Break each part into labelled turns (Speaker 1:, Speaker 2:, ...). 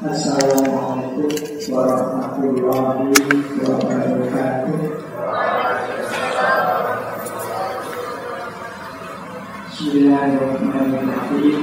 Speaker 1: Assalamualaikum warahmatullahi wabarakatuh. Bismillahirrahmanirrahim.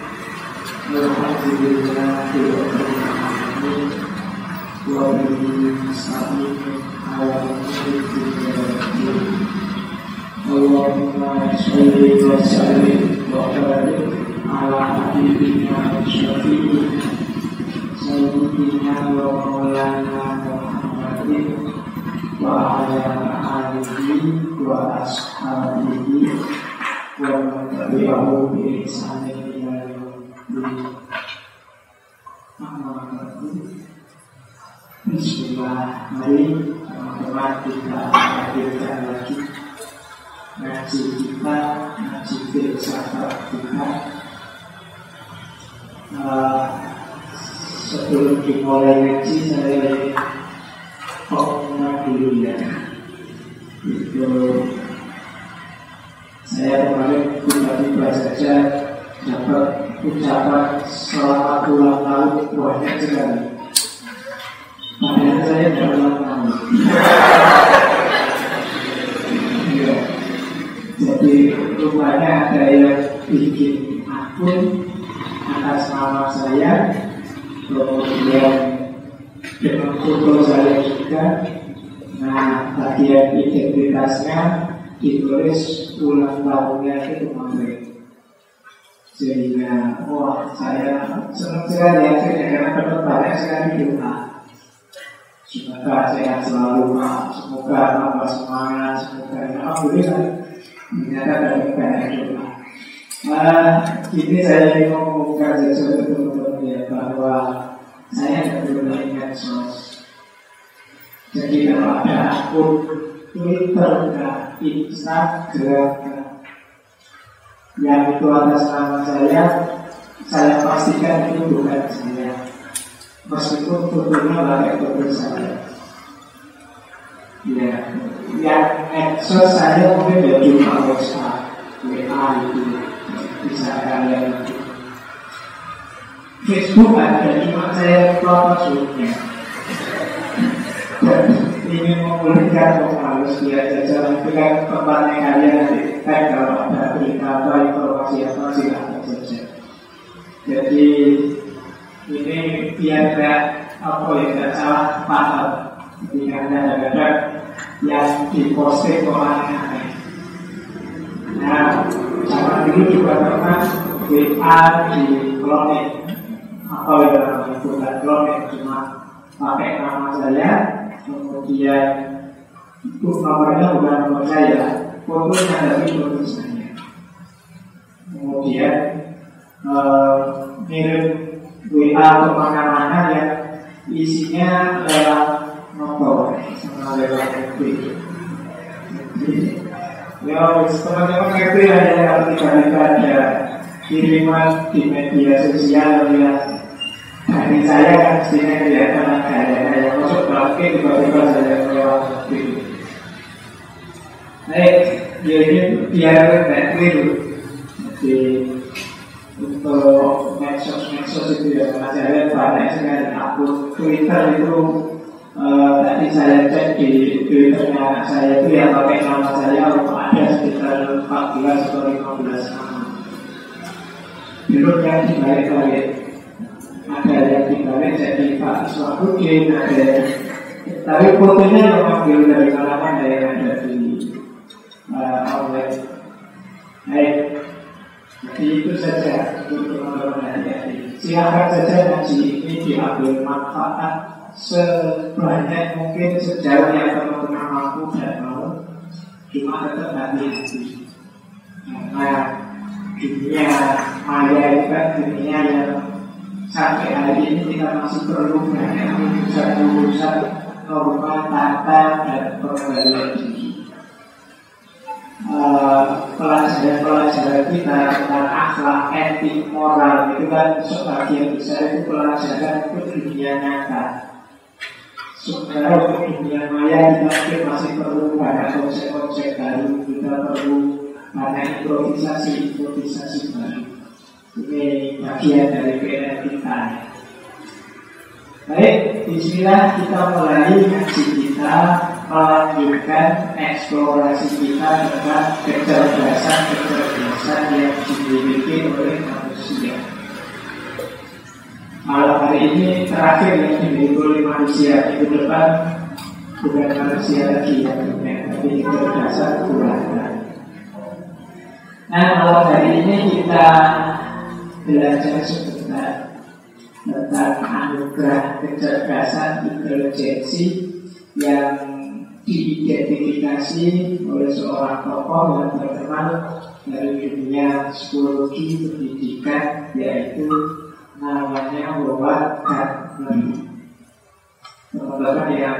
Speaker 1: Alhamdulillahirabbil alamin. Wa bihi nasta'in 'ala al-umuri. Allahumma shalli wa sallim wa barik ala habibina syafi'ina Sayyidina wa maulana Muhammadin wa ala alihi wa ashabihi wa man tabi'ahu bi ihsanin ila yaumil qiyamah. Bismillah. Mari teman-teman kita hadirkan lagi ngaji kita, ngaji filsafat kita. Sebelum dimulai ngaji, saya ngomong dulu ya. Itu saya kemarin tiba-tiba saja dapat ucapan selamat ulang tahun banyak sekali. Padahal saya tidak ulang tahun. Ya. Jadi rupanya ada yang bikin akun atas nama saya, kemudian dengan foto saya juga. Nah, bagian identitasnya ditulis ulang tahunnya itu kemarin. Sehingga, wah, saya senang sekali ya, karena dapat banyak sekali doa. Semoga sehat selalu, semoga tambah semangat, semoga alhamdulillah ternyata banyak doa. Ini saya ingin mengumumkan sesuatu teman-teman ya, bahwa saya belum ingat sos. Jadi kalau ada akun Twitter, Instagram yang itu atas nama saya pastikan itu bukan saya. Meskipun fotonya pakai foto saya. Ya, yang medsos saya mungkin ya cuma WhatsApp, WA itu. Bisa kalian Facebook ada, cuma saya promosi-nya. Ingin memulihkan harus dia jalan dengan tempatnya kalian nanti. Kalau ada berita atau informasi apa silahkan saja. Jadi ini biar tidak salah paham. Jadi kadang-kadang yang diposting orang aneh. Nah, zaman dulu juga pernah WA di cloning, atau yang namanya bukan cloning, cuma pakai nama saya, kemudian itu nomornya bukan nomor saya, fotonya dari foto saya, kemudian ngirim WA kemana-mana yang isinya lewat nomor sama lewat FB. Ya, teman-teman ngerti ya, kalau tiba-tiba ada kiriman di media sosial yang dari saya kan mestinya kelihatan gaya-gaya masuk bangkit, tiba-tiba saya lewat itu. Nah, ya ini biar tidak keliru. Jadi untuk medsos itu ya, saya lihat banyak sekali akun Twitter itu. Tadi saya cek di Twitternya saya itu yang pakai nama saya ada sekitar 14 atau 15 nama. Belum yang dibalik-balik, ada yang dibalik jadi Pak Iswahdin, ada yang, tapi fotonya memang belum dari mana-mana yang ada di online. Baik, jadi itu saja untuk teman-teman hari. Silakan saja ngaji ini diambil manfaat sebanyak mungkin sejauh yang teman-teman mampu dan mau, cuma tetap hati-hati karena dunia maya itu kan dunia yang sampai hari ini kita masih perlu banyak urusan norma, tata, dan perbaikan diri. Pelajaran kita tentang akhlak, etik, moral itu kan sebagian besar itu pelajaran itu dunia nyata. Sebenarnya untuk dunia maya kita masih perlu banyak konsep-konsep baru, kita perlu banyak improvisasi baru. Ini bagian dari PR kita. Baik, bismillah, kita mulai ngaji kita, melanjutkan eksplorasi kita tentang kecerdasan yang dimiliki oleh manusia. Malam hari ini terakhir yang dimiliki oleh manusia, itu depan bukan manusia lagi yang punya, tapi kecerdasan Tuhan. Nah, malam hari ini kita belajar sebentar tentang anugerah kecerdasan intelijensi yang diidentifikasi oleh seorang tokoh yang terkenal dari dunia psikologi pendidikan, yaitu namanya Howard Gardner. Teman-teman yang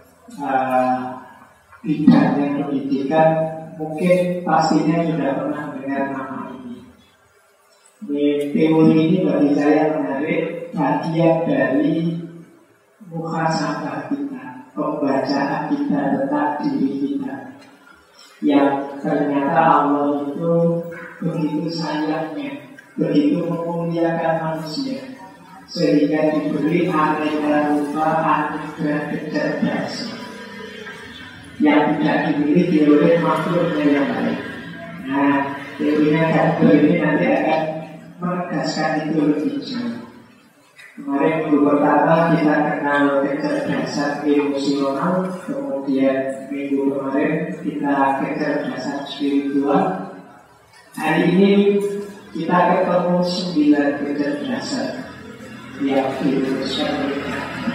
Speaker 1: bidangnya pendidikan mungkin pastinya sudah pernah mendengar nama ini. Teori ini bagi saya menarik, bagian dari muhasabah kita, pembacaan kita tentang diri kita, yang ternyata Allah itu begitu sayangnya, begitu memuliakan manusia, sehingga diberi aneka rupa anugerah kecerdasan yang tidak dimiliki oleh makhluknya yang lain. Nah, teorinya Gardner ini nanti akan menegaskan itu lebih jauh. Kemarin minggu pertama kita kenal kecerdasan emosional, kemudian minggu kemarin kita kecerdasan spiritual. Hari ini kita ketemu 9 kecerdasan yang dirumuskan oleh Gardner.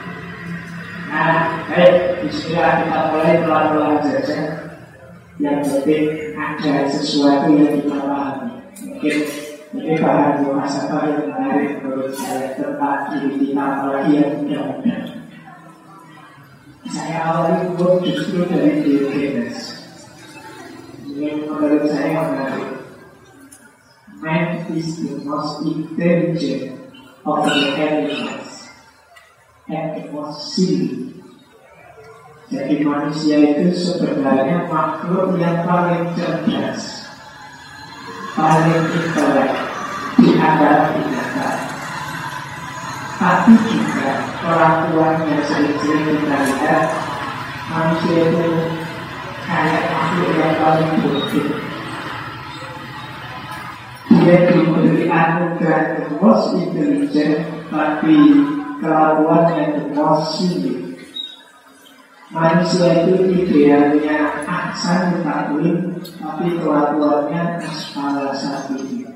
Speaker 1: Nah, baik, bismillah, kita mulai pelan-pelan saja. Yang penting ada sesuatu yang kita pahami. Mungkin ini bahan muhasabah yang menarik menurut saya tentang diri kita, apalagi yang muda-muda. Saya awali justru dari Diogenes. Ini menurut saya menarik. Man is the most intelligent of the animals and the most silly. Jadi manusia itu sebenarnya makhluk yang paling cerdas, paling intelek di antara binatang. Tapi juga kelakuannya sering-sering kita lihat manusia itu kayak makhluk yang paling bodoh. Dia diberi anugerah the most intelligent, tapi kelakuannya the most silly. Manusia itu idealnya ahsan takwim, tapi kelakuannya asfala safilin.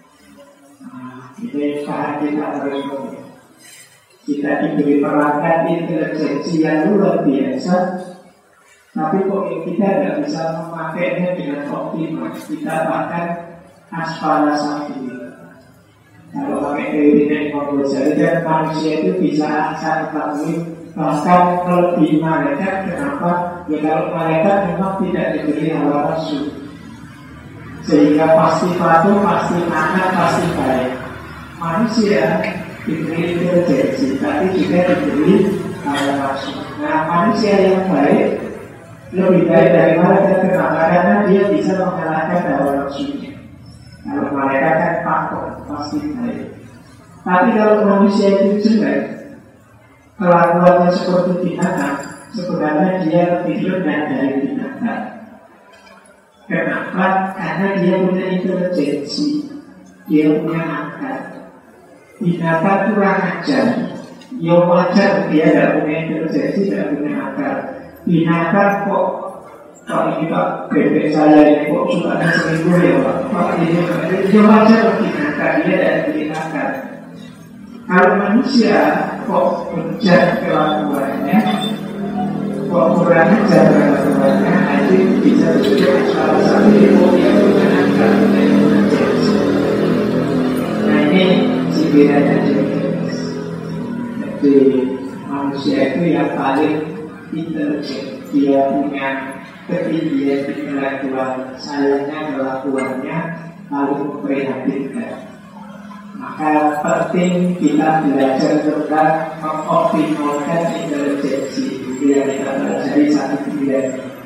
Speaker 1: Ini bahan kita berikutnya. Kita diberi perangkat intelijensi yang luar biasa, tapi kok kita tidak bisa memakainya dengan optimal. Kita bahkan asfala safilin. Kalau pakai teori Imam Ghazali kan manusia itu bisa ahsan takwim, bahkan lebih malaikat. Kenapa? Ya kalau malaikat memang tidak diberi hawa nafsu, sehingga pasti patuh, pasti anak, pasti baik. Manusia diberi intelijensi, tapi juga diberi hawa nafsu. Nah, manusia yang baik lebih baik dari malaikat. Kenapa? Karena dia bisa mengalahkan hawa nafsunya. Kalau malaikat kan patuh, pasti baik. Tapi kalau manusia itu jelek, kelakuannya seperti binatang, sebenarnya dia lebih rendah dari binatang. Kenapa? Karena dia punya intelijensi, dia punya akal. Binatang kurang ajar, ya wajar dia tidak punya intelijensi, tidak punya akal. Binatang kok ini Pak, bebek saya ini kok sukanya seminggu ya Pak ini ya wajar binatang, dia tidak punya akal. Kalau manusia kok bejat kelakuannya, kok kurang ajar kelakuannya, itu bisa disebut salah satu yang menggunakan intelijensi. Nah ini cibirannya Diogenes. Jadi manusia itu yang paling intelijen, dia punya ketinggian intelektual, sayangnya kelakuannya paling memprihatinkan. Maka penting kita belajar tentang mengoptimalkan intelijensi. Itu yang kita pelajari satu bulan.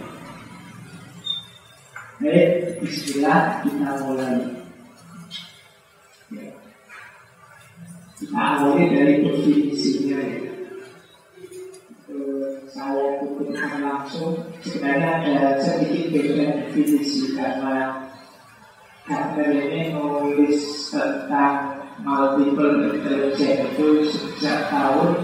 Speaker 1: Baik, bismillah, kita mulai. Kita awali dari definisinya ya. Saya kutipkan langsung. Sebenarnya ada sedikit beda definisi karena Gardner ini nulis tentang multiple intelligence itu sejak tahun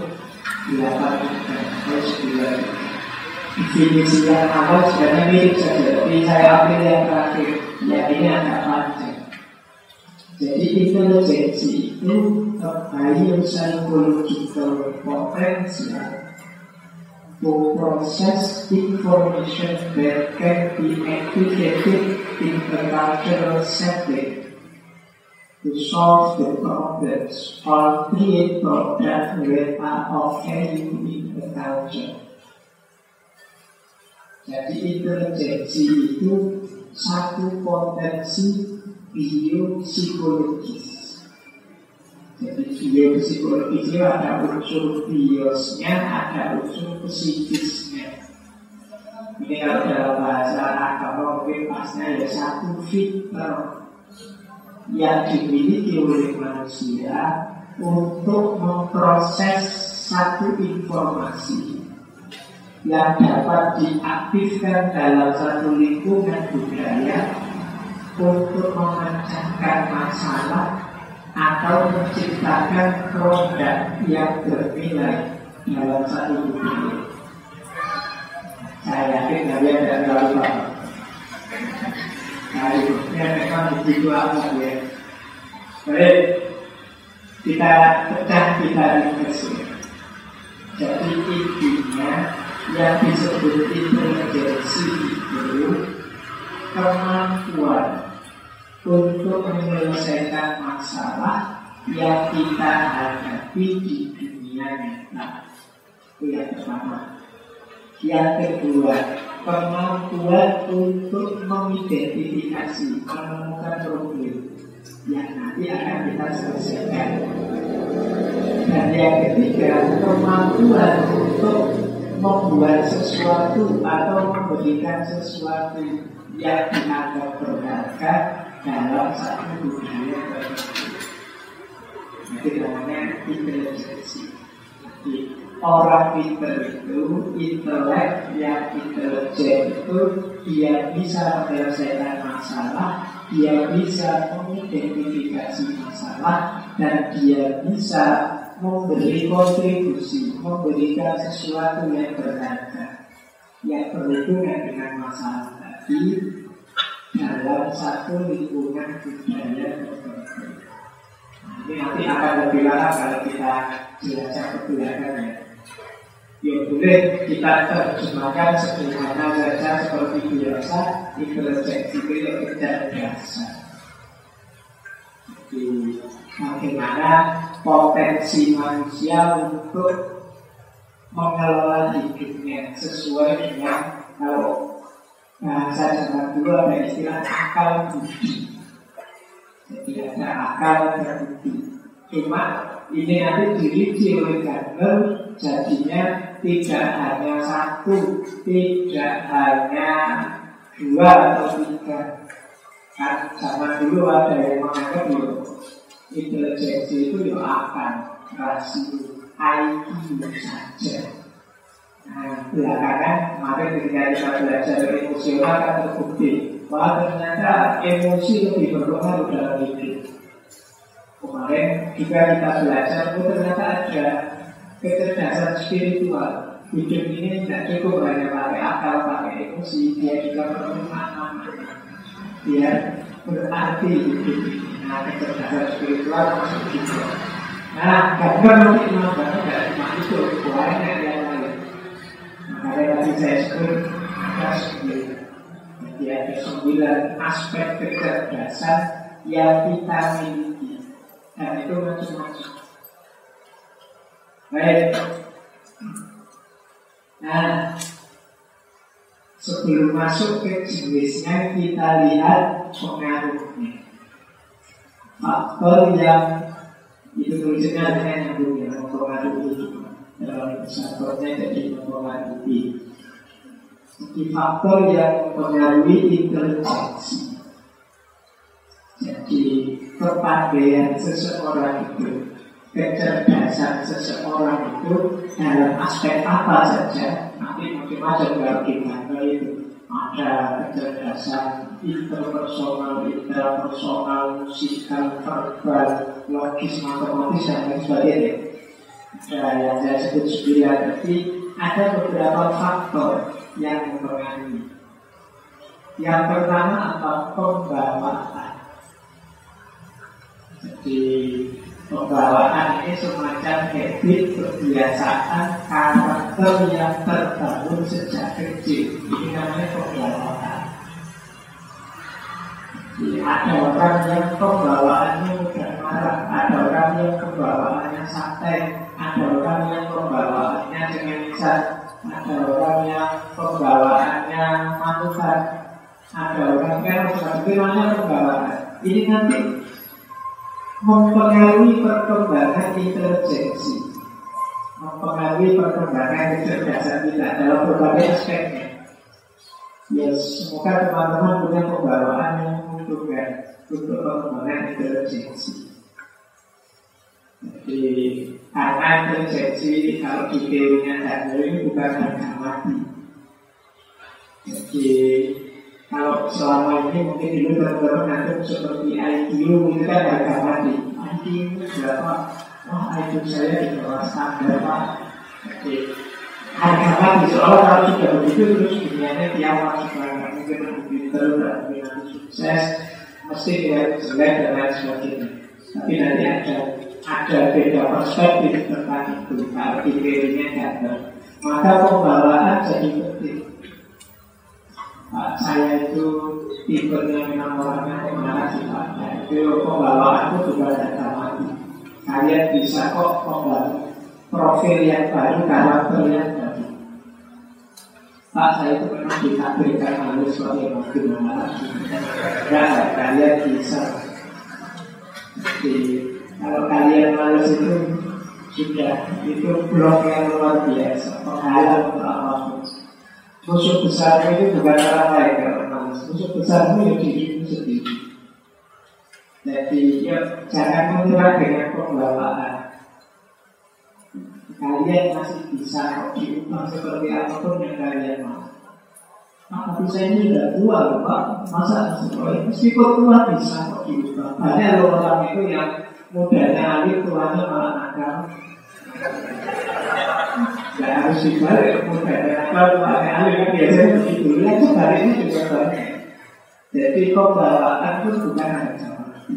Speaker 1: 1989. Definisi yang awal sebenarnya mirip saja, tapi saya ambil yang terakhir. Ya ini agak panjang. Jadi intelijensi itu biopsychological potential to process information that can be activated in a cultural setting to solve the problems or create products that are of value in the culture. Jadi intelijensi itu satu potensi biopsikologis. Jadi biopsikologis itu ada unsur biosnya, ada unsur psikisnya. Ini kalau dalam bahasa agama mungkin pasnya ya satu fitrah yang dimiliki oleh manusia untuk memproses satu informasi yang dapat diaktifkan dalam satu lingkungan budaya untuk memecahkan masalah atau menciptakan produk yang bernilai dalam satu budaya. Saya yakin kalian tidak terlalu paham. Karibnya memang begitu amat ya. Baik, kita pecah kita ringkas. Jadi intinya yang disebut intelijensi itu kemampuan untuk menyelesaikan masalah yang kita hadapi di dunia nyata. Itu yang pertama. Yang kedua, kemampuan untuk mengidentifikasi, menemukan problem yang nanti akan kita selesaikan. Dan yang ketiga, kemampuan untuk membuat sesuatu atau memberikan sesuatu yang dianggap berharga dalam satu budaya tertentu. Itu namanya intelijensi. Jadi orang pintar itu, intelek yang intelijen itu, dia bisa menyelesaikan masalah, dia bisa mengidentifikasi masalah, dan dia bisa memberi kontribusi, memberikan sesuatu yang berharga, yang berhubungan dengan masalah tadi dalam satu lingkungan budaya tertentu. Ini nanti akan lebih lama kalau kita jelaskan kebelakangannya. Ya boleh kita terjemahkan sederhana saja seperti biasa, intelijensi itu yang kecerdasan. Jadi bagaimana potensi manusia untuk mengelola hidupnya sesuai dengan, kalau bahasa zaman dulu ada istilah akal budi. Jadi ada akal dan budi. Cuma ini nanti dirinci oleh Gardner, jadinya tidak hanya satu, tidak hanya dua atau tiga. Kan zaman dulu ada yang menganggap intelijensi itu ya akan rasio IQ saja. Nah, belakangan kemarin ketika kita belajar emosional kan terbukti bahwa ternyata emosi lebih berpengaruh dalam hidup. Kemarin juga kita belajar ternyata ada kecerdasan spiritual. Hidup ini tidak cukup hanya pakai akal, pakai emosi, dia juga perlu makna. Biar berarti hidup ini. Nah, kecerdasan spiritual masuk juga. Nah, Gardner nanti menambahkan tidak cuma itu, banyak yang lain. Makanya tadi saya sebut ada 9. Jadi ada 9 aspek kecerdasan yang kita miliki. Dan itu macam-macam. Baik. Nah, sebelum masuk ke jenisnya, kita lihat pengaruhnya. Faktor yang itu tulisannya hanya nyambung ya, mempengaruhi dalam faktornya jadi mempengaruhi. Jadi faktor yang mempengaruhi intelijensi. Jadi kepandaian seseorang itu kecerdasan seseorang itu dalam aspek apa saja. Nanti macam-macam kalau kita itu ada kecerdasan interpersonal, intrapersonal, musikal, verbal, logis, matematis, dan lain sebagainya. Ada yang saya sebut 9, tapi ada beberapa faktor yang mempengaruhi. Yang pertama apa? Pembawaan. Jadi pembawaan ini semacam habit, kebiasaan, karakter yang terbangun sejak kecil. Ini namanya pembawaan. Jadi ada orang yang pembawaannya mudah marah, ada orang yang pembawaannya santai, ada orang yang pembawaannya cengengesan, ada orang yang pembawaannya manuver, ada orang yang sebagainya pembawaan. Ini nanti mempengaruhi perkembangan intelijensi, mempengaruhi perkembangan kecerdasan kita dalam berbagai aspeknya. Ya, semoga teman-teman punya pembawaan yang menguntungkan untuk perkembangan intelijensi. Jadi karena intelijensi kalau di teorinya Daniel ini bukan harga mati. Jadi kalau selama ini mungkin dulu teman-teman nanti seperti IQ itu kan harga mati. IQ berapa? Wah, IQ saya di bawah standar Pak. Jadi harga mati. Soalnya kalau sudah begitu terus dunianya kiamat sekarang. Mungkin nanti pinter, mungkin nanti sukses, mesti dia jelek dan lain sebagainya. Tapi nanti ada beda perspektif tentang itu. Kalau di teorinya Daniel, maka pembawaan jadi penting. Saya itu tipenya memang orangnya pemarah sifatnya. Itu pembawaanku juga tidak mati. Kalian bisa kok membangun profil yang baru, karakter yang baru. Pak, saya itu memang ditakdirkan halus sebagai wakil pemarah. Ya, kalian bisa. Jadi kalau kalian malas itu sudah, itu blok yang luar biasa, penghalang untuk apapun. Musuh besarmu itu bukan orang lain kalau malas. Musuh besarmu ya dirimu sendiri. Jadi ya jangan menyerah dengan pembawaan. Kalian masih bisa kok diubah seperti apapun yang kalian mau. Tapi saya ini sudah tua loh Pak. Masa meskipun tua bisa kok diubah. Banyak loh orang itu yang mudanya alit, tuanya malah nakal. Tidak harus dibalik, mudanya nakal, tuanya alit. Biasanya begitu. Yang sebaliknya juga banyak. Jadi pembawaan itu bukan hanya mati.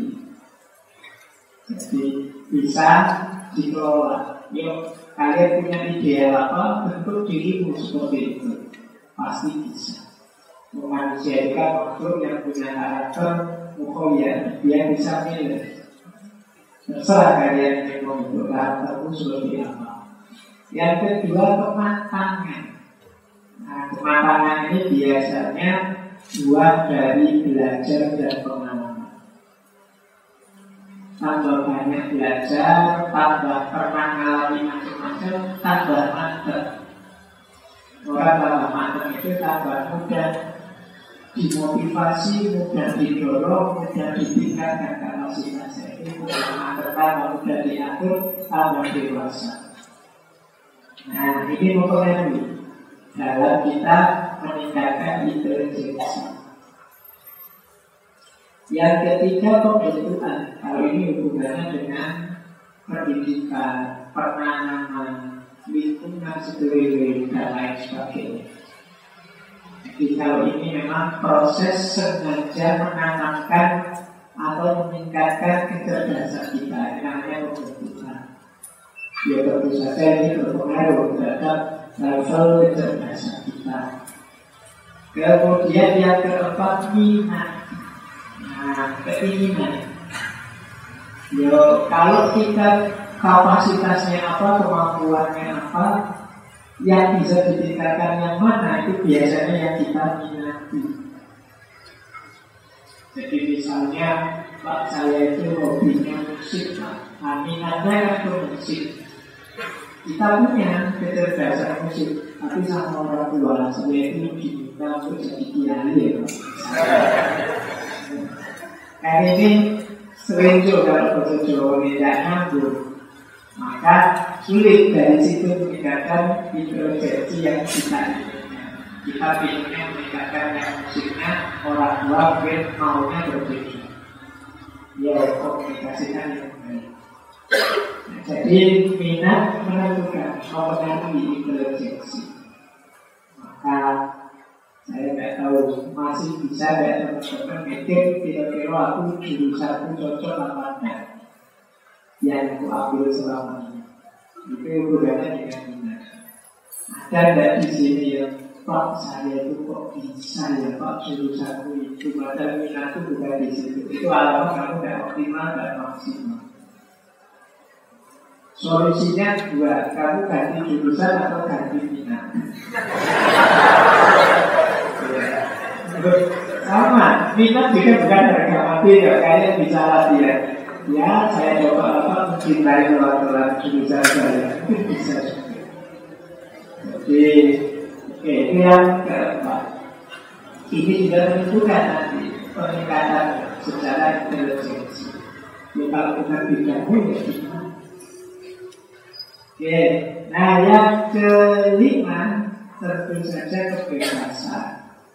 Speaker 1: Jadi bisa dikelola. Yuk, kalian punya ideal apa, bentuk dirimu seperti itu. Pasti bisa. Memanusiakan makhluk yang punya karakter mukhoyah, dia bisa milih. Terserah kalian yang membentuk karaktermu seperti apa. Yang kedua, kematangan. Nah, kematangan ini biasanya buah dari belajar dan pengalaman. Tambah banyak belajar, tambah pernah ngalami macam-macam, tambah mantap. Orang tambah mantap itu tambah mudah dimotivasi, mudah didorong, mudah ditingkatkan kapasitasnya. Itu mudah mantap, tambah mudah diatur, tambah dewasa. Nah, ini mempengaruhi dalam kita meningkatkan intelijensi. Yang ketiga, pembentukan. Kalau ini hubungannya dengan pendidikan, penanaman, lingkungan sekeliling dan lain sebagainya. Jadi kalau ini memang proses sengaja menanamkan atau meningkatkan kecerdasan kita, namanya pembentukan. Ya tentu saja ini berpengaruh terhadap level kecerdasan kita. Kemudian yang keempat, minat. Nah, keinginan. Kalau kita kapasitasnya apa, kemampuannya apa, yang bisa ditingkatkan yang mana, itu biasanya yang kita minati. Jadi misalnya Pak, saya itu hobinya musik, Pak. Minatnya itu musik. Kita punya kecerdasan musik, tapi sama orang tua saya itu diminta untuk jadi kiai ya Pak. Kayak ini sering juga kalau bahasa Jawa tidak nyambung. Maka sulit dari situ meningkatkan introspeksi yang kita inginkan. Kita inginnya meningkatkan yang musiknya, orang tua mungkin maunya berbeda. Ya, komunikasikan yang baik. Jadi minat menentukan, mempengaruhi introspeksi. Maka saya nggak tahu masih bisa nggak teman-teman mikir kira-kira aku jurusanku cocok apa enggak yang aku ambil selama ini. Itu hubungannya dengan minat. Ada nggak di sini yang Pak saya itu kok bisa ya Pak jurusanku itu padahal minatku bukan di situ. Itu alamat kamu nggak optimal dan maksimal. Solusinya dua, kamu ganti jurusan atau ganti minat. Sama, minat juga bukan harga mati ya, kalian bisa latihan. Ya, saya coba apa mencintai orang-orang jurusan saya, itu bisa juga. Jadi, itu yang keempat. Ini juga menentukan nanti peningkatan secara intelijensi. Ya kalau bukan bidangmu ya gimana? Oke, nah yang kelima tentu saja kebebasan.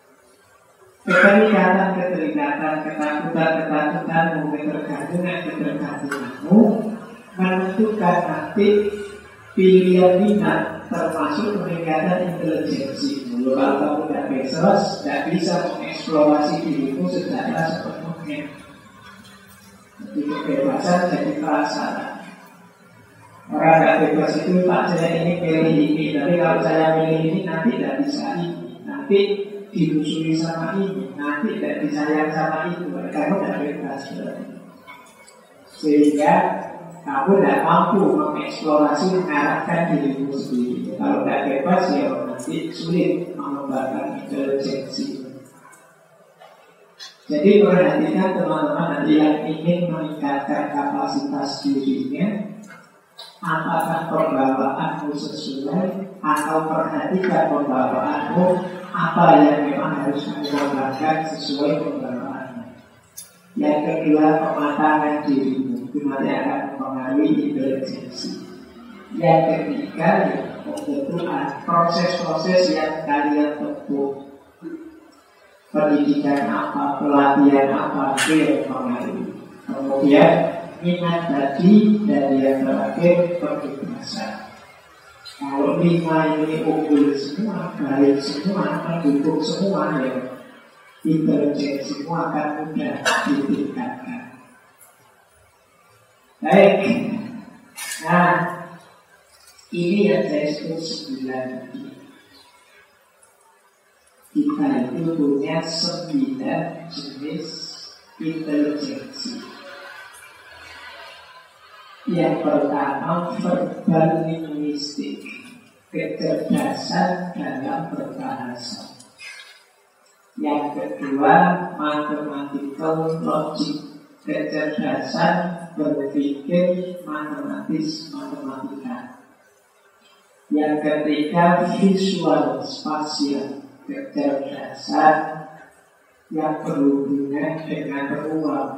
Speaker 1: Keterikatan, ketakutan, ketergantunganmu menentukan nanti pilihan minat termasuk peningkatan intelijensimu. Kalau kamu tidak bebas, tidak bisa mengeksplorasi dirimu secara sepenuhnya. Jadi kebebasan jadi prasyarat. Orang tidak bebas itu Pak saya ini pilih ini, tapi kalau saya pilih ini nanti tidak bisa ini, nanti dimusuhi sama ini, nanti tidak disayang sama itu, kamu tidak bebas berarti. Sehingga kamu tidak mampu mengeksplorasi, mengarahkan dirimu sendiri. Kalau tidak bebas ya nanti sulit mengembangkan intelijensi. Jadi perhatikan teman-teman nanti yang ingin meningkatkan kapasitas dirinya. Apakah pembawaanmu sesuai atau perhatikan pembawaanmu apa yang memang harus mengembangkan sesuai pembawaanmu. Yang kedua, pematangan dirimu itu nanti akan mempengaruhi intelijensi. Yang ketiga, ya, pembentukan proses-proses yang kalian tempuh. Pendidikan apa, pelatihan apa, itu yang mempengaruhi. Kemudian minat tadi dan yang terakhir kebebasan. Kalau lima ini unggul semua, baik semua, mendukung semua ya, intelijensi semua akan mudah ditingkatkan. Baik, nah ini yang saya sebut 9 ini. Kita itu punya 9 jenis intelijensi. Yang pertama, verbal linguistik, kecerdasan dalam berbahasa. Yang kedua, mathematical logic, kecerdasan berpikir matematis matematika. Yang ketiga, visual spasial, kecerdasan yang berhubungan dengan ruang.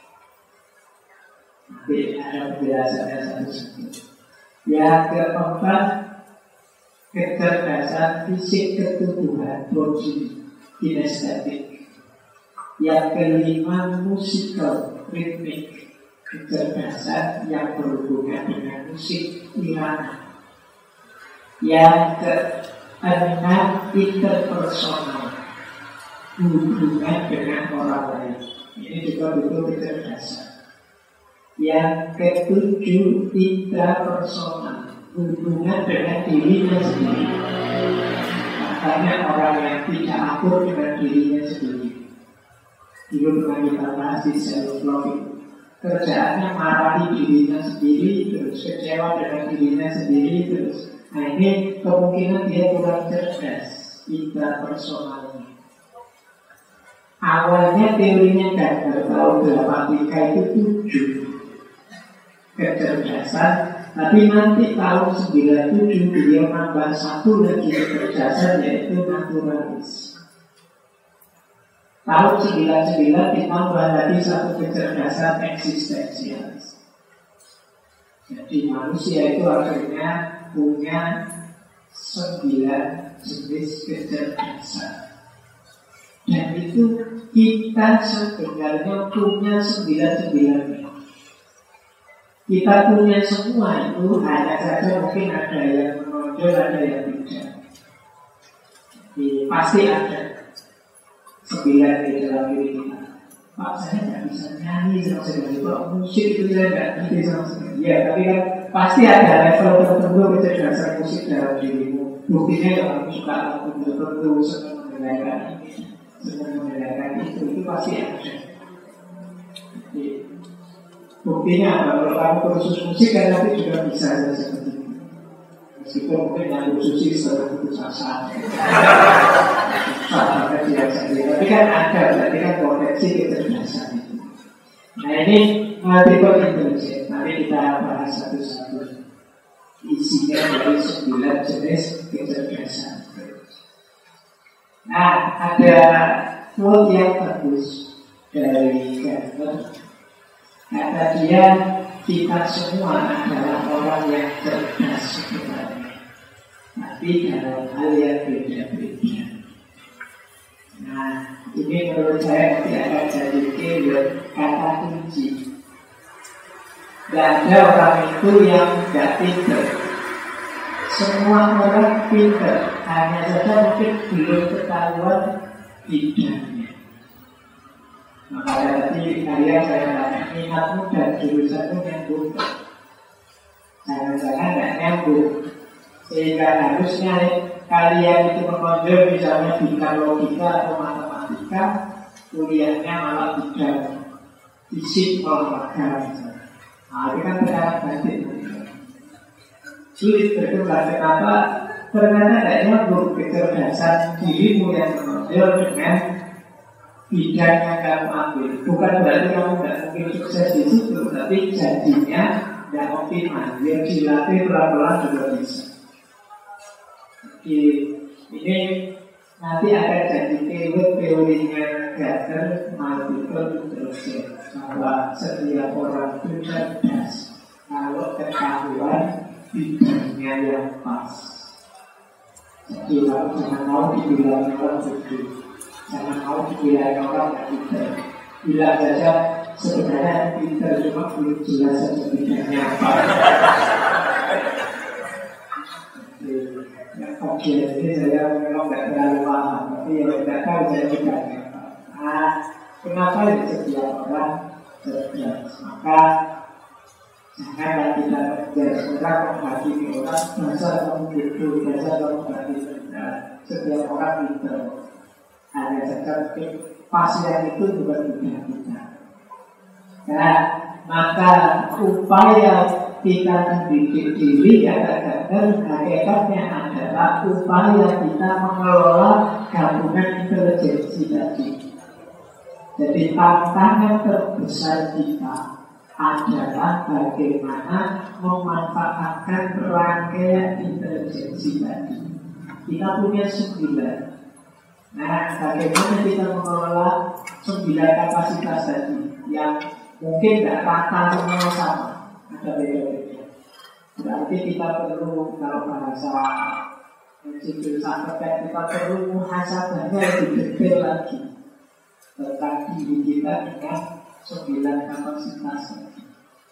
Speaker 1: Nanti ada penjelasannya satu-satu. Yang keempat, kecerdasan fisik ketubuhan, body, kinestetik. Yang kelima, musikal, ritmik, kecerdasan yang berhubungan dengan musik irama. Yang keenam, interpersonal, hubungan dengan orang lain. Ini juga butuh kecerdasan. Yang ketujuh, intrapersonal, hubungan dengan dirinya sendiri. Makanya orang yang tidak akur dengan dirinya sendiri. Dulu pernah kita bahas di self-love. Kerjaannya marahi dirinya sendiri, terus kecewa dengan dirinya sendiri, terus. Nah ini kemungkinan dia kurang cerdas, intrapersonalnya. Awalnya teorinya gagal, tahun 83 itu 7 kecerdasan, tapi nanti tahun 97 dia nambah satu lagi kecerdasan, yaitu naturalis. Tahun 99 ditambah lagi satu kecerdasan eksistensialis. Jadi manusia itu akhirnya punya 9 jenis kecerdasan. Dan itu kita sebenarnya punya 9-9. Kita punya semua itu, hanya saja mungkin ada yang menonjol, ada yang tidak. Jadi, pasti ada 9 di dalam diri kita. Pak, saya nggak bisa nyanyi sama sekali. Pak, musik itu saya nggak ngerti sama sekali. Ya, tapi kan pasti ada level tertentu kecerdasan musik dalam dirimu. Buktinya kalau kamu suka lagu tertentu, senang mendengarkan ini, senang mendengarkan itu pasti ada. Jadi, buktinya kalau kamu kursus musik kan nanti juga bisa seperti itu. Meskipun mungkin yang kursus seperti itu sasar. Tapi kan ada, berarti kan potensi kecerdasan itu. Nah ini multiple intelligence. Nanti kita bahas satu-satu. Isinya dari 9 jenis kecerdasan. Nah ada quote yang bagus dari Gardner. Kata dia, kita semua adalah orang yang cerdas sebenarnya, tapi dalam hal yang beda-beda. Nah, ini menurut saya nanti akan jadi keyword kata kunci. Tidak ada orang itu yang tidak pintar. Semua orang pintar, hanya saja mungkin belum ketahuan bidangnya. Makanya tadi kalian saya tanya, minatmu dan jurusanmu nyambung. Jangan-jangan tidak nyambung. Sehingga harusnya kalian itu menonjol misalnya bidang logika atau matematika, kuliahnya malah bidang fisik olahraga misalnya. Nah, itu kan perkara batin. Sulit berkembang. Kenapa? Ternyata tidak nyambung kecerdasan dirimu yang menonjol dengan bidang yang kamu ambil. Bukan berarti kamu tidak mungkin sukses di situ, tapi jadinya tidak optimal. Yang dilatih pelan-pelan juga bisa. Jadi ini nanti akan jadi teorinya Gardner multiple intelligence, bahwa setiap orang itu cerdas kalau ketahuan bidangnya yang pas. Jadi jangan mau dibilang orang begitu. Jangan mau dibilang orang tidak pintar. Bilang saja sebenarnya pintar, cuma belum jelas saja bidangnya apa. Yang bagian ini saya memang tidak terlalu paham, tapi yang tidak tahu saya bidangnya apa. Nah, kenapa ini setiap orang cerdas? Maka janganlah kita menjadi orang menghakimi orang. Bahasa kamu gitu, bahasa kamu berarti benar. Setiap orang pintar. Hanya saja mungkin pas yang itu bukan bidang kita. Nah, maka upaya kita mendidik diri kadang-kadang hakikatnya adalah upaya kita mengelola gabungan intelijensi tadi. Jadi tantangan terbesar kita adalah bagaimana memanfaatkan rangkaian intelijensi tadi. Kita punya 9. Nah, bagaimana kita mengelola 9 kapasitas tadi yang mungkin tidak rata semua sama, ada beda-beda. Berarti kita perlu, kalau bahasa filsafat, kita perlu muhasabahnya lebih detail lagi tentang diri kita dengan 9 kapasitas tadi.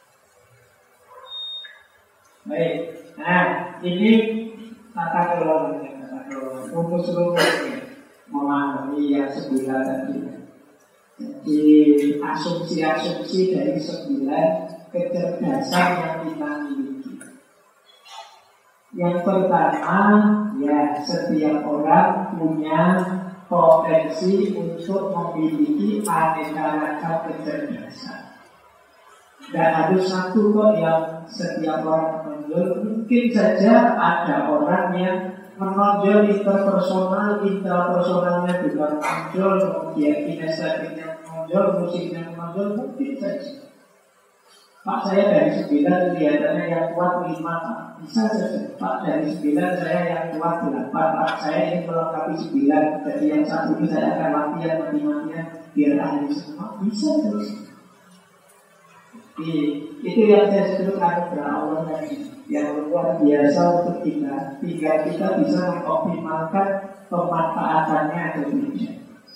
Speaker 1: Baik, nah ini tata kelolanya, rumus-rumusnya memahami yang 9 tadi. Jadi asumsi-asumsi dari 9 kecerdasan yang kita miliki. Yang pertama, ya setiap orang punya potensi untuk memiliki aneka ragam kecerdasan. Dan harus satu kok yang setiap orang menonjol. Mungkin saja ada orang yang menonjol interpersonal, intrapersonalnya juga menonjol, kemudian kinestetiknya menonjol, musiknya menonjol, mungkin saja. Pak, saya dari 9 kelihatannya yang kuat 5, Pak. Bisa saja. Pak, dari 9 saya yang kuat 8. Pak, saya ingin melengkapi 9. Jadi yang satu ini saya akan latihan mati-matian biar ahli semua. Bisa terus. Itu yang saya sebut anugerah Allah tadi, yang luar biasa untuk kita. Tinggal kita bisa mengoptimalkan pemanfaatannya atau tidak.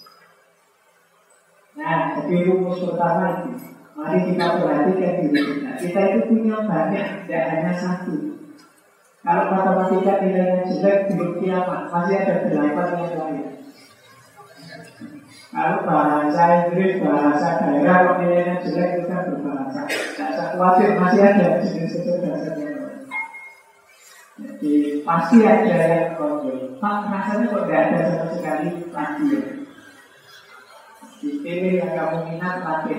Speaker 1: Nah, jadi rumus pertama itu, mari kita perhatikan diri kita. Kita itu punya banyak, tidak hanya satu. Kalau matematika nilainya jelek, belum kiamat, masih ada 8 yang lain. Kalau bahasa Inggris, bahasa daerah, kalau nilainya jelek itu kan berbahasa. Tidak usah khawatir, masih ada jenis-jenis bahasa yang lain. Jadi pasti ada yang konjol. Pak, rasanya kok tidak ada sama sekali lagi ya. Dipilih yang kamu minat, lagi.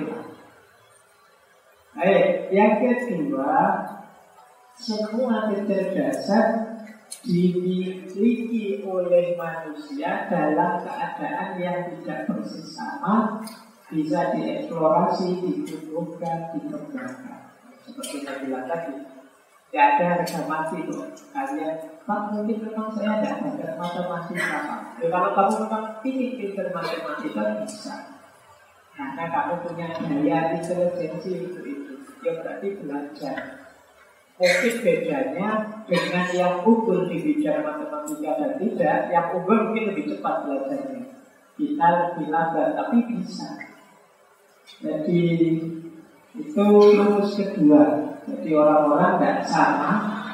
Speaker 1: Yang kedua, semua kecerdasan dimiliki oleh manusia dalam keadaan yang tidak persis sama, bisa dieksplorasi, ditumbuhkan, dikembangkan. Seperti saya bilang tadi, tidak ada harga mati kok. Kalian, Pak, mungkin memang saya tidak ada matematika, Pak. Kalau kamu memang ingin pintar matematika, bisa. Karena kamu punya daya intelijensi itu. Ya berarti belajar. Mungkin bedanya dengan yang unggul di bidang matematika dan tidak, yang unggul mungkin lebih cepat belajarnya, kita lebih lambat, tapi bisa. Jadi itu rumus kedua. Jadi orang-orang tidak sama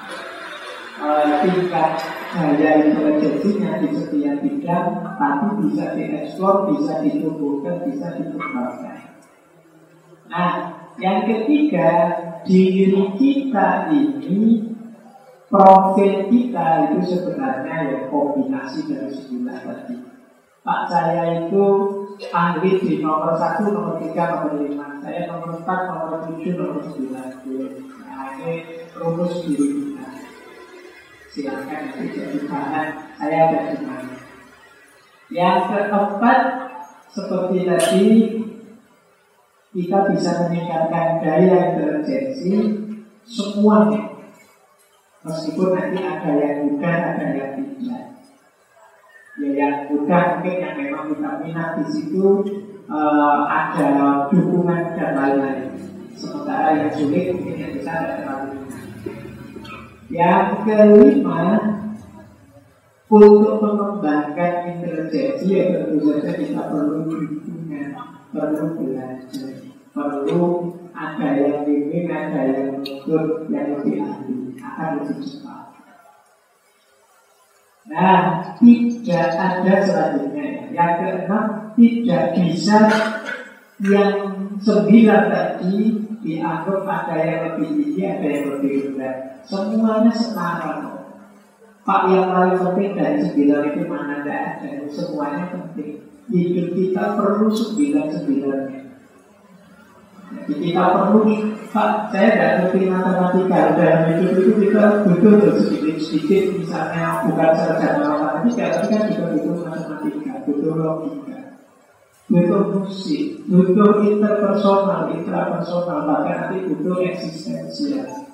Speaker 1: tingkat daya intelijensinya di setiap bidang, tapi bisa dieksplor, bisa ditumbuhkan, bisa dikembangkan. Nah, yang ketiga, diri kita ini, profil kita itu sebenarnya ya kombinasi dari 9 tadi. Pak, saya itu ahli di nomor 1, nomor 3, nomor 5. Saya nomor 4, nomor 7, nomor 9. Nah, ini rumus diri kita. Silakan nanti jadi bahan saya ada di mana. Yang keempat, seperti tadi, kita bisa meningkatkan daya intelijensi semuanya. Meskipun nanti ada yang mudah, ada yang tidak. Ya, yang mudah mungkin yang memang kita minat di situ ada dukungan dan lain-lain. Sementara yang sulit mungkin yang bisa ada terlalu. Yang kelima, untuk mengembangkan intelijensi ya tentu saja kita perlu dukungan, perlu belajar, perlu ada yang bimbing, ada yang menuntut, yang lebih ahli, akan lebih cepat. Nah, tidak ada selanjutnya. Yang keenam, tidak bisa yang 9 tadi dianggap ada yang lebih tinggi, ada yang lebih rendah. Semuanya setara. Pak, yang paling penting dari 9 itu mana? Tidak ada. Semuanya penting. Hidup kita perlu 9-9-nya. Jadi kita perlu, Pak, saya tidak ngerti matematika. Dalam hidup itu kita butuh sedikit-sedikit, misalnya bukan sarjana matematika, tapi kan juga butuh matematika, butuh logika, butuh musik, butuh interpersonal, intrapersonal, bahkan nanti butuh eksistensial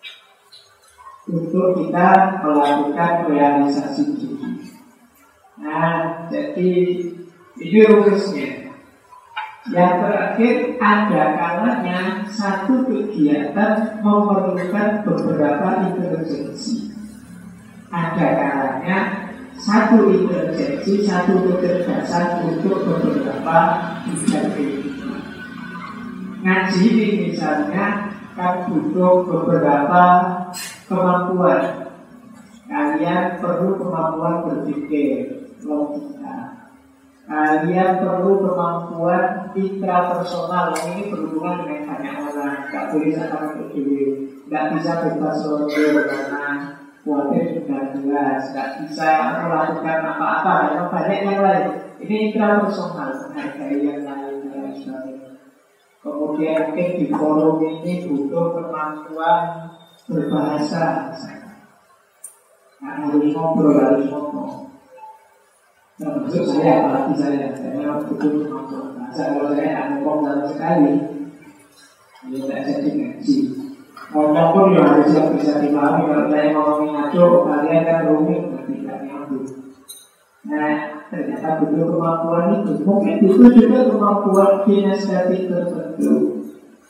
Speaker 1: untuk kita melakukan realisasi diri. Nah, jadi ini rumusnya. Yang terakhir, ada kalanya satu kegiatan memerlukan beberapa intelijensi. Ada kalanya satu intelijensi, satu kecerdasan untuk beberapa bidang kehidupan. Ngaji ini misalnya kan butuh beberapa kemampuan. Kalian perlu kemampuan berpikir, logika. Kalian perlu kemampuan intrapersonal. Ini berhubungan dengan banyak orang. Gak boleh sama untuk diri. Gak bisa bebas lonjor karena khawatir 19. Gak bisa melakukan apa-apa karena banyak yang lain. Ini intrapersonal, menghargai yang lain dan sebagainya. Kemudian mungkin di forum ini butuh kemampuan berbahasa. Nah, harus ngomong. Maksud saya, apalagi saya memang butuh kemampuan bahasa. Kalau saya tidak ngomong sama sekali, ya tidak jadi ngaji. Ngomong pun ya harus yang bisa dipahami. Kalau saya ngomongin ngaco, kalian kan rumit, tidak nyambung. Nah, ternyata butuh kemampuan itu. Mungkin butuh juga kemampuan kinestetik tertentu.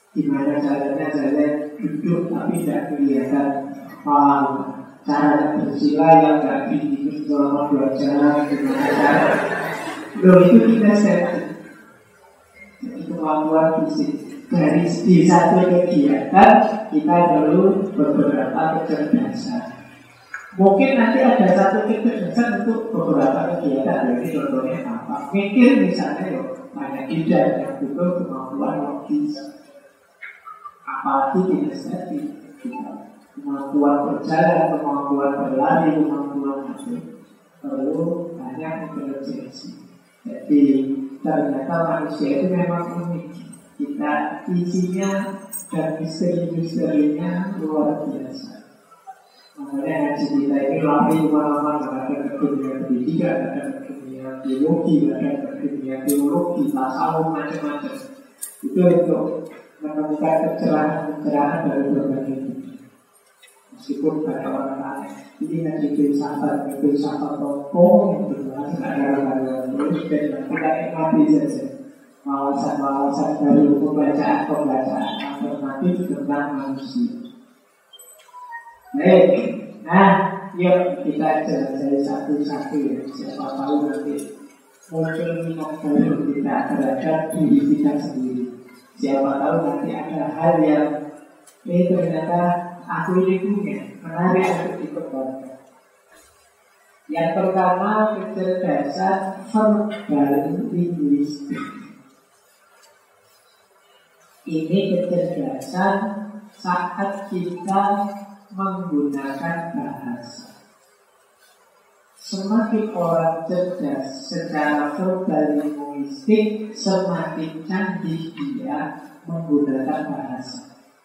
Speaker 1: Gimana caranya saya duduk tapi tidak kelihatan kepala, cara bersila yang tidak dingin selama 2 jam, gimana cara? Loh itu kita setting. Jadi kemampuan fisik dari di satu kegiatan kita perlu beberapa kecerdasan. Mungkin nanti ada satu kecerdasan untuk beberapa kegiatan. Jadi contohnya apa? Mikir misalnya banyak tidak yang butuh kemampuan logis. Apalagi kinestetik, kemampuan berjalan, kemampuan berlari, kemampuan itu perlu banyak intelijensi. Jadi ternyata manusia itu memang unik. Kita isinya dan misteri-misterinya luar biasa. Makanya ngaji kita ini lari kemana-mana, ada ke dunia pendidikan, ada ke dunia biologi, ada ke dunia teologi, tasawuf, macam-macam. Itu untuk menemukan pencerahan-pencerahan dari berbagai dunia. Meskipun banyak orang lain, ini ngaji filsafat tokoh yang berbahasa agama-agama lurus dan kita nikmati saja wawasan-wawasan baru, pembacaan alternatif tentang manusia. Baik, nah yuk kita jelajahi satu-satu ya. Siapa tahu nanti muncul minat baru kita terhadap diri kita sendiri. Siapa tahu nanti ada hal yang ternyata aku ini punya, menarik untuk dikembangkan. Yang pertama kecerdasan verbal linguistik. Ini kecerdasan saat kita menggunakan bahasa. Semakin orang cerdas secara verbal linguistik, semakin canggih dia menggunakan bahasa.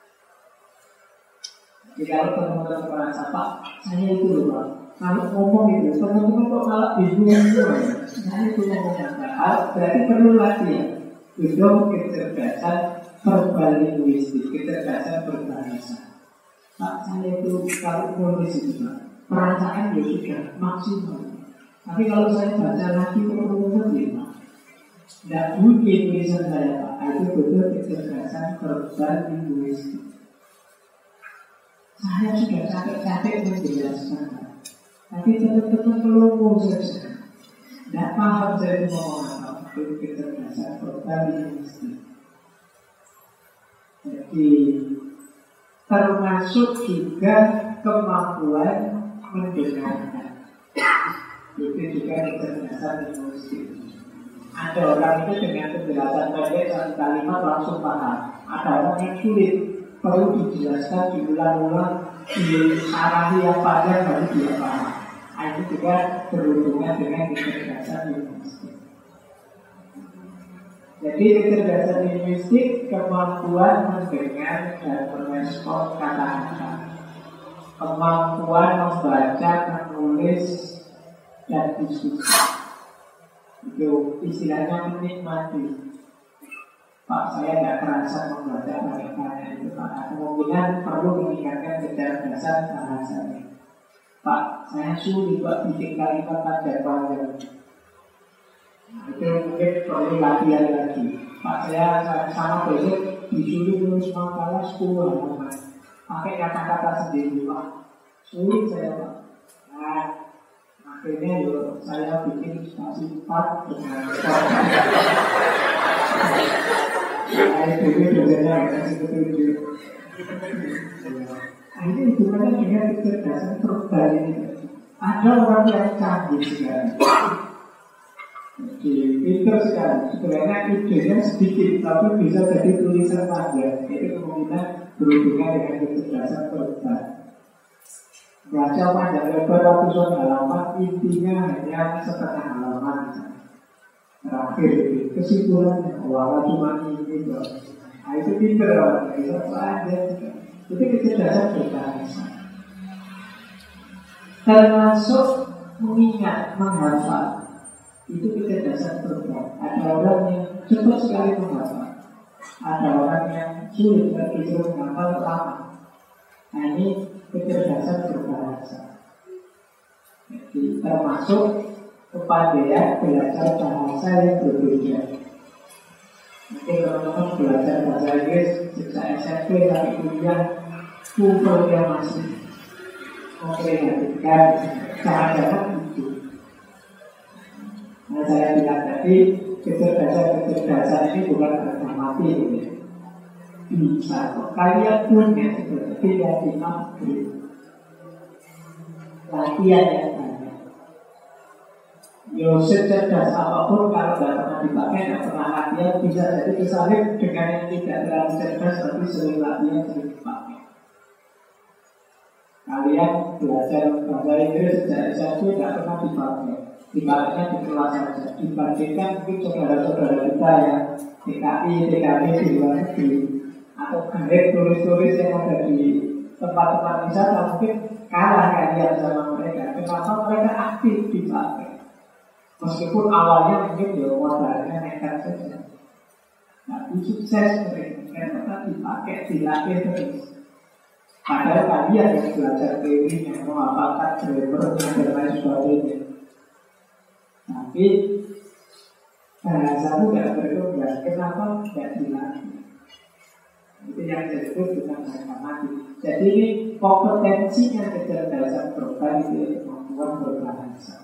Speaker 1: Jadi kalau teman-teman merasa, Pak, saya itu loh Pak, kalau ngomong itu, teman-teman kok malah bingung saya itu ngomong apa? Berarti perlu latihan. Itu kecerdasan verbal linguistik, kecerdasan berbahasa. Pak, saya itu kalau nulis itu Pak, perasaan ya sudah maksimal. Tapi kalau saya baca lagi perlu ya Pak, tidak bunyi tulisan saya Pak. Itu betul kecerdasan verbal linguistik. Saya sudah capek-capek menjelaskan, tapi tetap melongo saja. Tidak paham saya ngomong apa. Itu kecerdasan verbal linguistik. Jadi termasuk juga kemampuan mendengarkan. Itu juga kecerdasan linguistik. Ada orang itu dengan penjelasan pendek satu kalimat langsung paham. Ada orang yang sulit, perlu dijelaskan, diulang-ulang, diarahi apa aja baru dia paham. Itu juga berhubungan dengan kecerdasan linguistik. Jadi kecerdasan linguistik kemampuan mendengar dan merespon kata-kata, kemampuan membaca, menulis, dan diskusi. Itu istilahnya menikmati. Pak, saya tidak terasa membaca banyak-banyak itu Pak. Kemungkinan perlu meningkatkan kecerdasan bahasanya. Pak, saya sulit Pak bikin kalimat panjang-panjang. Nah, itu mungkin perlu latihan lagi. Pak, saya sama besok disuruh nulis makalah 10 halaman. Pakai kata-kata sendiri Pak. Sulit saya Pak. Nah, akhirnya saya bikin spasi 4 dengan itu dosennya kasih petunjuk. Ini hubungannya dengan kecerdasan verbal ini. Ada orang yang canggih sekali, pintar sekali. Sebenarnya idenya sedikit, tapi bisa jadi tulisan panjang. Itu kemungkinan berhubungan dengan kecerdasan verbal. Baca panjang lebar ratusan halaman, intinya hanya setengah halaman. Terakhir itu kesimpulannya bahwa cuma ini loh. Nah itu pinter orang, itu panjang. Itu kecerdasan berbahasa. Termasuk mengingat, menghafal. Itu kecerdasan verbal. Ada orang yang cepat sekali menghafal. Ada orang yang sulit disuruh menghafal lama. Nah ini kecerdasan berbahasa. Jadi termasuk kepandaian belajar bahasa yang berbeda. teman-teman belajar bahasa Inggris sejak SMP tapi kuliah kumpulnya masih mengkreatifkan jangan-jangan itu. Nah saya bilang tadi kecerdasan ini bukan harga mati ya. Bisa kok kalian punya seperti yang di-upgrade latihan yang banyak. Yo secerdas apapun kalau tidak pernah dipakai, tidak pernah latihan, bisa jadi kesalip dengan yang tidak terlalu cerdas tapi sering latihan, sering dipakai. Kalian belajar bahasa Inggris sejak SMP tidak pernah dipakai, dipakainya di kelas saja. Dibandingkan mungkin saudara-saudara kita yang TKI, TKB di luar negeri atau garip tulis-tulis yang ada di tempat-tempat wisata mungkin kalah kalian sama mereka. Kenapa mereka aktif dipakai? Meskipun awalnya mungkin ya modalnya nekat saja, tapi sukses mereka karena dipakai, dilatih terus. Padahal kalian yang belajar teorinya, menghafalkan grammar dan lain sebagainya, tapi bahasa tidak berkembang. Kenapa tidak dilatih? Itu yang disebut bukan harga mati. Jadi ini kompetensinya kecerdasan verbal itu kemampuan berbahasa.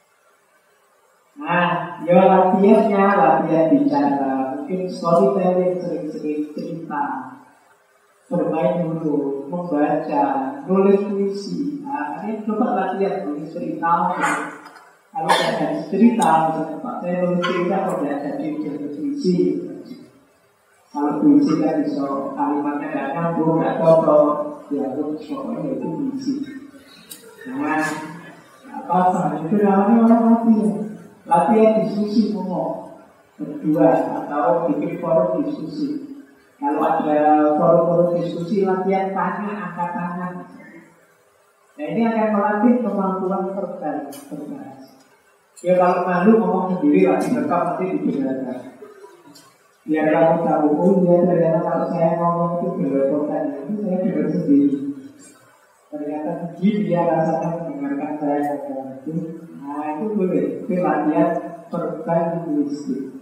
Speaker 1: Nah, ya latihannya, latihan bicara, mungkin storytelling, sering-sering cerita, bermain dulu, membaca, nulis puisi. Nah, ini coba latihan nulis cerita. Kalau tidak ada cerita, misalnya Pak, saya nulis cerita kalau tidak jadi puisi. Kalau puisi kan bisa kalimatnya tidak nyambung, tidak cocok, ya pokoknya itu puisi. Nah, apa itu namanya orang latihan. Latihan diskusi ngomong berdua atau bikin forum diskusi. Kalau ada forum-forum diskusi, latihan tanya, angkat tangan. Nah ini akan melatih kemampuan verbal berbahasa. Ya kalau malu ngomong sendiri, lagi rekam nanti didengarkan. Biar kamu tahu, oh ya ternyata kalau saya ngomong itu belepotan, itu saya dengar sendiri. Ternyata begini ya rasanya mendengarkan saya ngomong itu. Nah itu boleh, itu latihan verbal linguistik.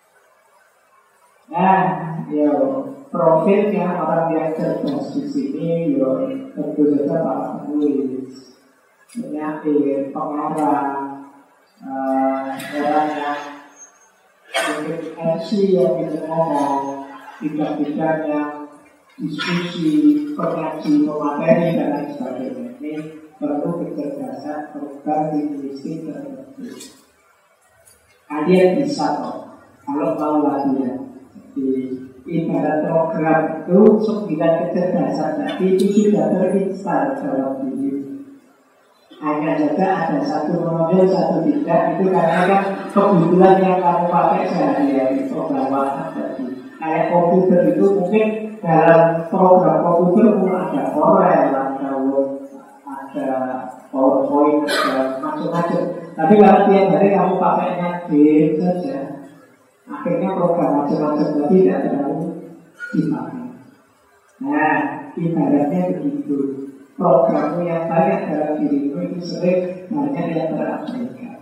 Speaker 1: Nah, yo profilnya orang yang cerdas di sini, yo tentu saja para penulis, penyair, pengarang, orang yang mungkin MC yang dikenal, tidak-tidak yang diskusi, pengaji, pemateri dan lain sebagainya. Ini perlu kecerdasan verbal linguistik tertentu. Kalian bisa kok kalau mau latihan. Di ibarat program itu 9 kecerdasan tadi itu sudah terinstal dalam diri. Hanya saja ada satu menonjol, satu tidak. Itu karena kan kebutuhan yang kamu pakai sehari-hari programan tadi. Kayak komputer itu mungkin dalam program komputer pun ada Corel, ada Word, ada PowerPoint, ada macam-macam. Tapi kalau tiap hari kamu pakainya game saja, akhirnya program macam-macam tadi tidak terlalu dipakai. Nah, ibaratnya begitu. Programmu yang banyak dalam dirimu itu sering banyak yang terabaikan.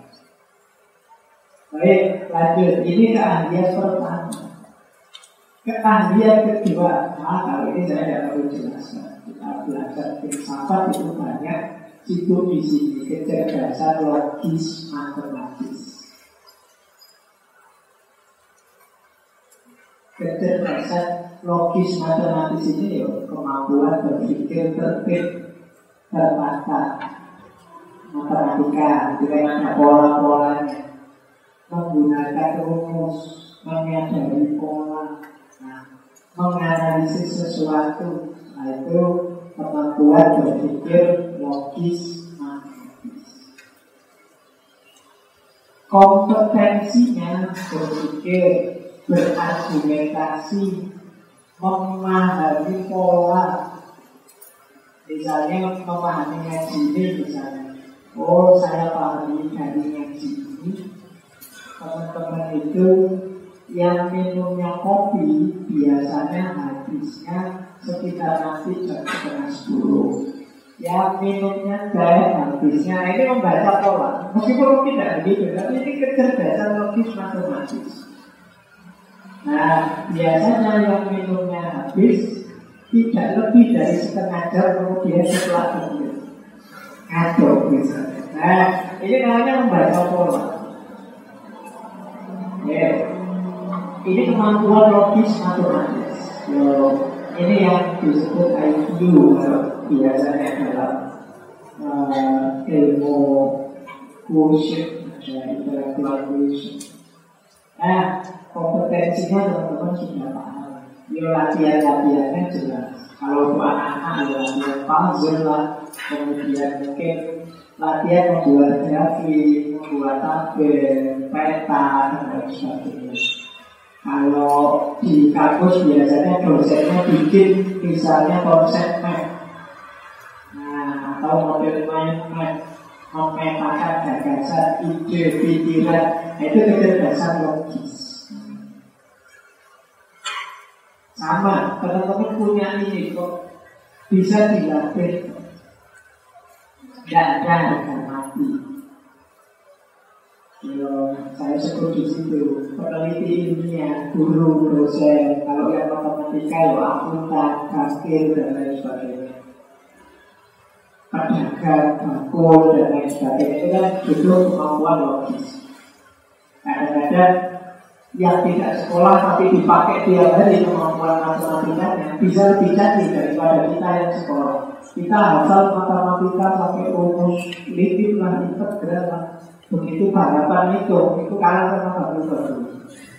Speaker 1: Baik, lanjut. Ini keahlian pertama. Keahlian kedua, kalau ini saya tidak perlu jelaskan. Kita belajar filsafat itu banyak itu di sini, kecerdasan logis matematis. Kecerdasan logis matematis ini ya kemampuan berpikir tertib, tertata, matematika, dengan ada pola-polanya, menggunakan rumus, menyadari pola, menganalisis sesuatu. Nah itu kemampuan berpikir logis matematis. Kompetensinya berpikir, berargumentasi, memahami pola. Misalnya memahami ngaji ini misalnya, oh saya pahami dari ngaji ini, teman-teman itu yang minumnya kopi biasanya habisnya sekitar nanti jam 9:30. Yang minumnya teh habisnya, ini membaca pola. Meskipun tidak begitu, tapi ini kecerdasan logis matematis. Nah, biasanya yang minumnya habis tidak lebih dari setengah jam kemudian setelah itu ngaduk misalnya. Nah, ini namanya membaca pola. Ya, ini kemampuan logis matematis. Ini yang disebut IQ biasanya dalam ilmu quotient, intellectual quotient. Nah, kompetensinya teman-teman sudah paham. Latihan-latihannya jelas. Kalau untuk anak-anak latihan puzzle lah, kemudian mungkin latihan membuat grafik, membuat tabel, peta, dan lain sebagainya. Kalau di kampus biasanya dosennya bikin misalnya konsep map, nah, atau model mind map, memetakan gagasan, ide, pikiran, itu kecerdasan logis. Sama, teman-teman punya ini kok bisa dilatih. Tidak ada harga mati. Saya sebut di situ peneliti ilmiah, guru, dosen, kalau yang matematika, akuntan, kasir, dan lain sebagainya. Pedagang, bakul, dan lain sebagainya itu kan butuh kemampuan logis. Kadang-kadang yang tidak sekolah tapi dipakai tiap hari kemampuan matematikanya bisa lebih canggih daripada kita yang sekolah. Kita hafal matematika sampai rumus lipat lah, integral lah. Begitu harapan itu kalah sama bakul-bakul.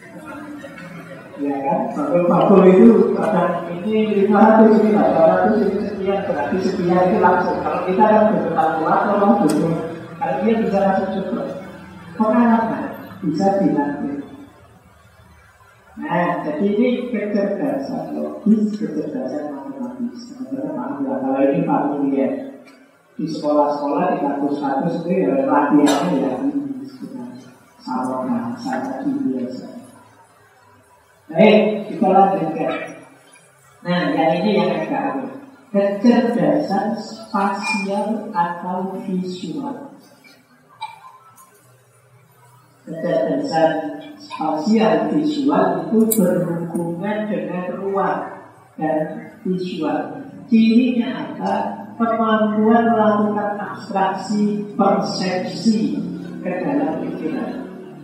Speaker 1: Ya kan, bakul-bakul itu kadang ini 500, ini 800, ini sekian, berarti sekian itu langsung. Kalau kita kan butuh kalkulator, orang butuh. Kalau dia bisa langsung coba. Pengalaman bisa dilatih. Nah, jadi ini kecerdasan logis, kecerdasan matematis. Sebenarnya kalau ini familiar di sekolah-sekolah, di kampus-kampus itu ya latihannya ya ini sama bahasa tadi biasa. Baik, kita lanjutkan. Nah, yang ini yang agak aneh. Kecerdasan spasial atau visual. Kecerdasan spasial visual itu berhubungan dengan ruang dan visual. Cirinya adalah kemampuan melakukan abstraksi persepsi ke dalam pikiran.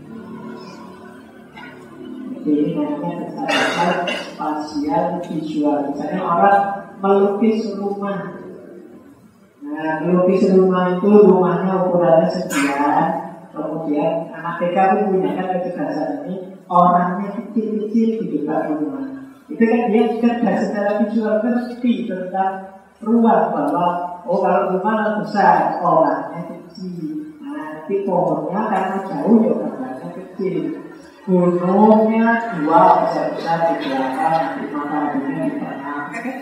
Speaker 1: Jadi ini namanya kecerdasan spasial visual. Misalnya orang melukis rumah. Nah, melukis rumah itu rumahnya ukurannya sekian. Kemudian anak TK pun punya kan kecerdasan ini, orangnya kecil-kecil di dekat rumah. Itu kan dia cerdas secara visual, ngerti tentang ruang bahwa kalau rumah besar, orangnya kecil. Nah, nanti pohonnya karena jauh ya gambarnya kecil. Gunungnya 2 besar-besar di belakang, nanti mataharinya di tengah.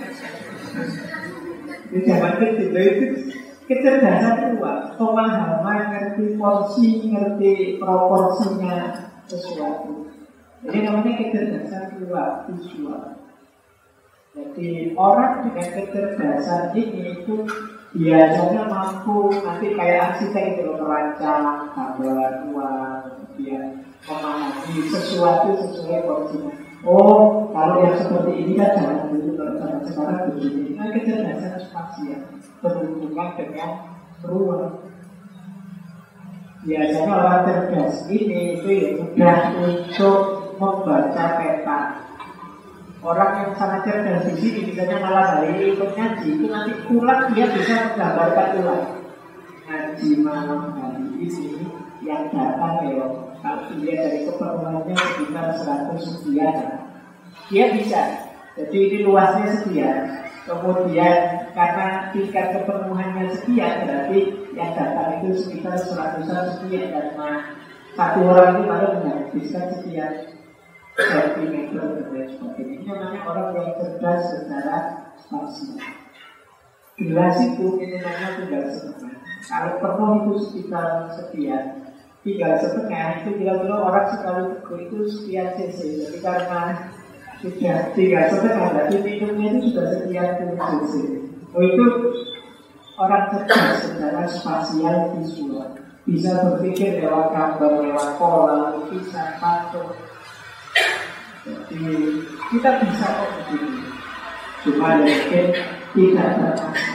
Speaker 1: Di zaman kecil itu kecerdasan ruang, pemahaman, ngerti porsi, ngerti proporsinya sesuatu. Jadi namanya kecerdasan ruang, visual. Jadi orang dengan kecerdasan ini itu biasanya mampu nanti kayak arsitek itu merancang gambar ruang, kemudian memahami sesuatu sesuai porsinya. Oh, kalau yang seperti ini kan jangan dulu, kalau jangan sekarang begini. Nah, kecerdasan spasial berhubungan dengan ruang. Biasanya orang cerdas ini itu ya mudah untuk membaca peta. Orang yang sangat cerdas di sini misalnya malam hari ikut ngaji itu nanti pulang dia bisa menggambarkan ulang. Ngaji malam hari ini yang datang ya kalau dilihat dari keperluannya sekitar 100 sekian, dia bisa. Jadi ini luasnya sekian. Kemudian karena tingkat kepenuhannya sekian, berarti yang datang itu sekitar 100 sekian. Karena satu orang itu baru menghabiskan sekian sentimeter dan lain sebagainya. Ini namanya orang yang cerdas secara spasial. Gelas itu minimalnya tinggal setengah. Kalau penuh itu sekitar sekian, tinggal setengah itu kira-kira orang sekali teguh itu sekian cc. Jadi karena sudah tinggal setengah, berarti minumnya itu sudah sekian cc. Oh, itu orang cerdas secara spasial visual, bisa berpikir lewat gambar, lewat pola, lukisan, patung. Jadi kita bisa kok begini. Cuma mungkin tidak terpaksa.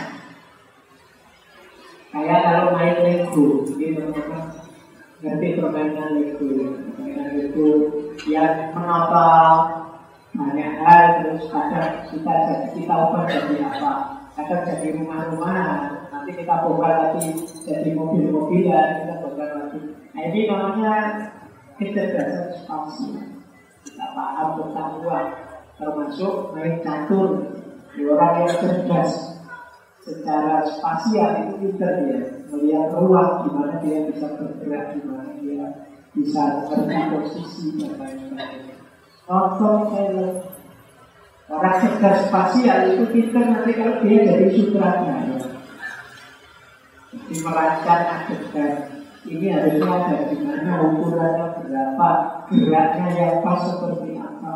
Speaker 1: Kayak kalau main Lego, gitu teman-teman. Ngerti permainan Lego. Permainan Lego yang menata banyak hal, terus kadang kita ubah jadi apa? Kadang jadi rumah-rumahan, nanti kita bongkar lagi jadi mobil-mobilan, kita bongkar lagi. Nah ini namanya kecerdasan spasial. Kita paham tentang uang, termasuk main catur. Orang yang cerdas secara spasial itu pintar dia melihat ruang, di mana dia bisa bergerak, di mana dia bisa posisi dan lain-lain. Contoh film orang cerdas spasial itu pintar nanti kalau dia jadi sutradara, jadi merancang adegan ini harusnya ada di mana, ukurannya berapa, geraknya yang pas seperti apa,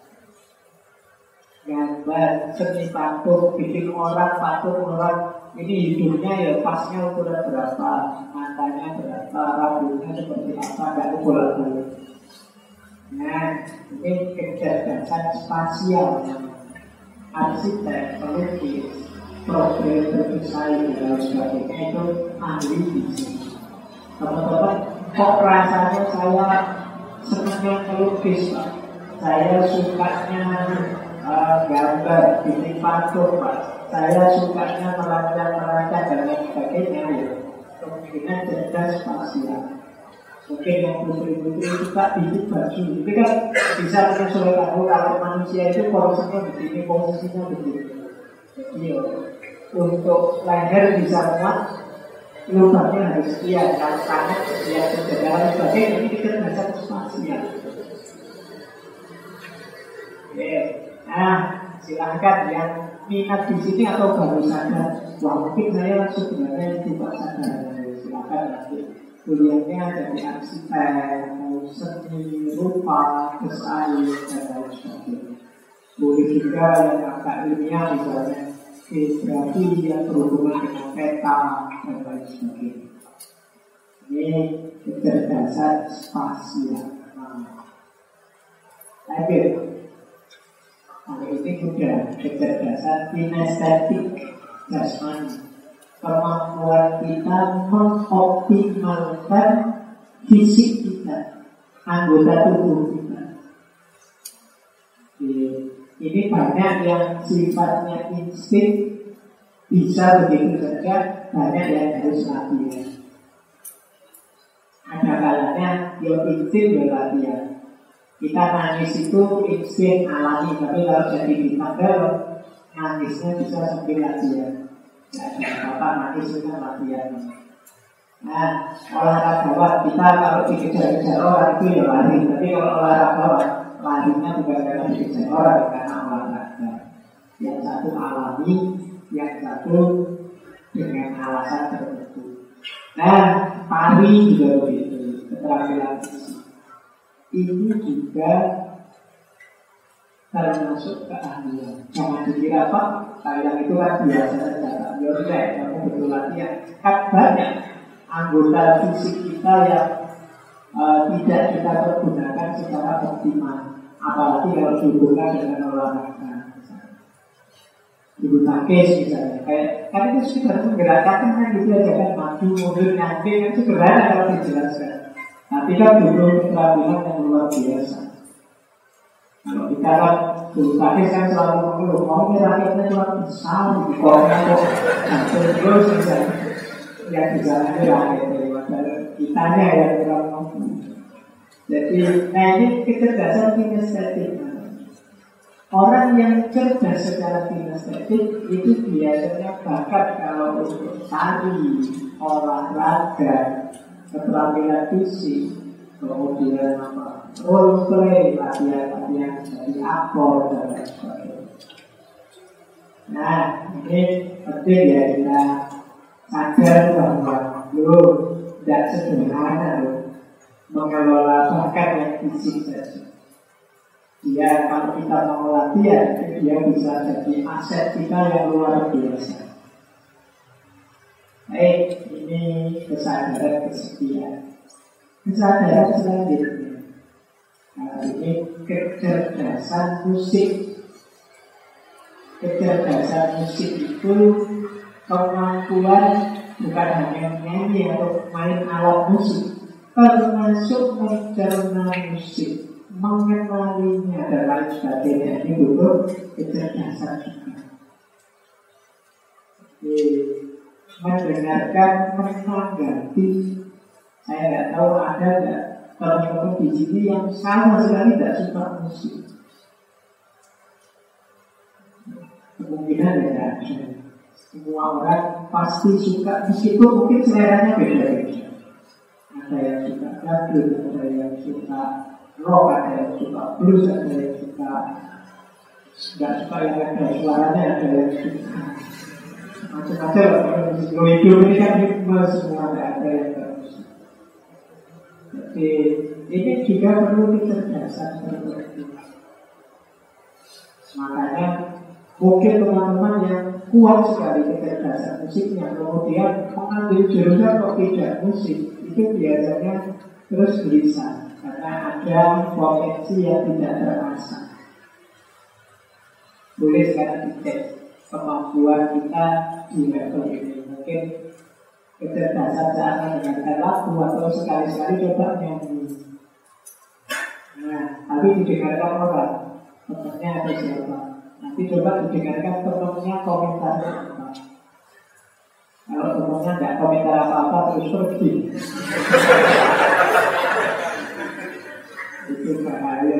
Speaker 1: gambar seni patung, bikin orang patung orang ini hidungnya ya pasnya ukuran berapa, matanya berapa, rambutnya seperti apa, nggak bola-bola. Nah, ini kecerdasan spasial arsitek, pelukis, programmer desain dan sebagainya itu ahli di sini. Teman-teman, kok rasanya saya senangnya melukis, Pak? Saya sukanya gambar, bikin patung, Pak. Saya sukanya merancang dan lain sebagainya. Ya. Kemungkinan cerdas spasial. Mungkin yang putri-putri suka bikin baju, itu kan bisa menyesuaikan. Kalau manusia itu porsinya begini, posisinya begini. Jadi untuk leher bisa muat, lubangnya harus sekian, kalau tangan sekian, sejalan sebagainya. Ini kecerdasan spasial. Oke, nah silahkan yang minat di sini atau baru sadar, wah mungkin saya langsung sebenarnya tidak sadar. Silahkan nanti. Kuliahnya dari arsitek, mau seni, rupa, desain, dan lain sebagainya. Boleh juga yang agak ilmiah, misalnya geografi yang berhubungan dengan peta, dan lain sebagainya. Ini kecerdasan spasial. Lagi, kalau ini sudah kecerdasan kinestetik jasmani. Kemampuan kita mengoptimalkan fisik kita, anggota tubuh kita. Ini banyak yang sifatnya insting, bisa begitu saja, banyak yang harus latihan. Ada kalanya yang insting latihan. Kita nangis itu insting alami, tapi kalau jadi ditanggal, nangisnya bisa sambil latihan. Ya, bapak nanti sudah latihan. Nah, olahragawan kita kalau dikejar-kejar orang itu ya lari. Tapi kalau olahragawan, larinya bukan karena dikejar orang, karena olahraga. Yang satu alami, yang satu dengan alasan tertentu. Nah, pari juga begitu, keterampilan fisik. Ini juga termasuk keahlian. Jangan dikira Pak, kalian itu kan biasa saja. Yaudah, kamu betul latihan. Kan banyak anggota fisik kita yang tidak kita pergunakan secara optimal. Apalagi kalau dihubungkan dengan olahraga. Bulu tangkis misalnya, kayak kan itu sudah menggerakkan kan gitu aja kan, maju mundur nyampe kan sederhana kalau dijelaskan. Tapi kan butuh keterampilan yang luar biasa. Kalau kita kan bulu tangkis kan selalu mengeluh, mau rakyatnya cuma besar di kolnya kok terus misalnya yang di jalannya rakyat daripada kitanya yang kurang mampu. Jadi, nah ini kecerdasan kinestetik. Orang yang cerdas secara kinestetik itu biasanya bakat kalau untuk tari, olahraga, keterampilan fisik, kemudian role play, latihan jadi aktor dan lain sebagainya. Nah, ini penting ya kita sadar bahwa tidak sederhana mengelola bakat yang fisik saja. Ya, kalau kita mau latihan, dia bisa jadi aset kita yang luar biasa. Baik, ini kesadaran kesekian. Kesadaran selanjutnya, Nah, ini kecerdasan musik. Kecerdasan musik itu kemampuan bukan hanya nyanyi atau main alat musik, termasuk mencerna musik, mengenalinya dan lain sebagainya. Ini butuh kecerdasan juga. Mendengarkan, menanggapi. Saya nggak tahu ada nggak teman-teman di sini yang sama sekali tidak suka musik. Kemungkinan tidak ada. Semua orang pasti suka, meskipun mungkin seleranya beda-beda. Ada yang suka dangdut, ada yang suka rock, ada yang suka blues, ada yang suka nggak suka yang ada suaranya, ada yang suka macam-macam. Kalau hidup ini kan hikmah semua, ada yang nggak suka. Jadi ini juga perlu kecerdasan seperti itu. Makanya mungkin teman-teman yang kuat sekali kecerdasan musiknya, kemudian mengambil jurusan kok tidak musik, itu biasanya terus gelisah karena ada potensi yang tidak terasah. Boleh sekarang dicek kemampuan kita di level ini. Mungkin kecerdasan saat mendengarkan lagu atau sekali-sekali coba nyanyi. Nah, tapi didengarkan orang, temannya ada siapa? Nanti coba didengarkan temannya komentarnya apa. Kalau temannya nggak komentar apa-apa terus pergi. Itu bahaya.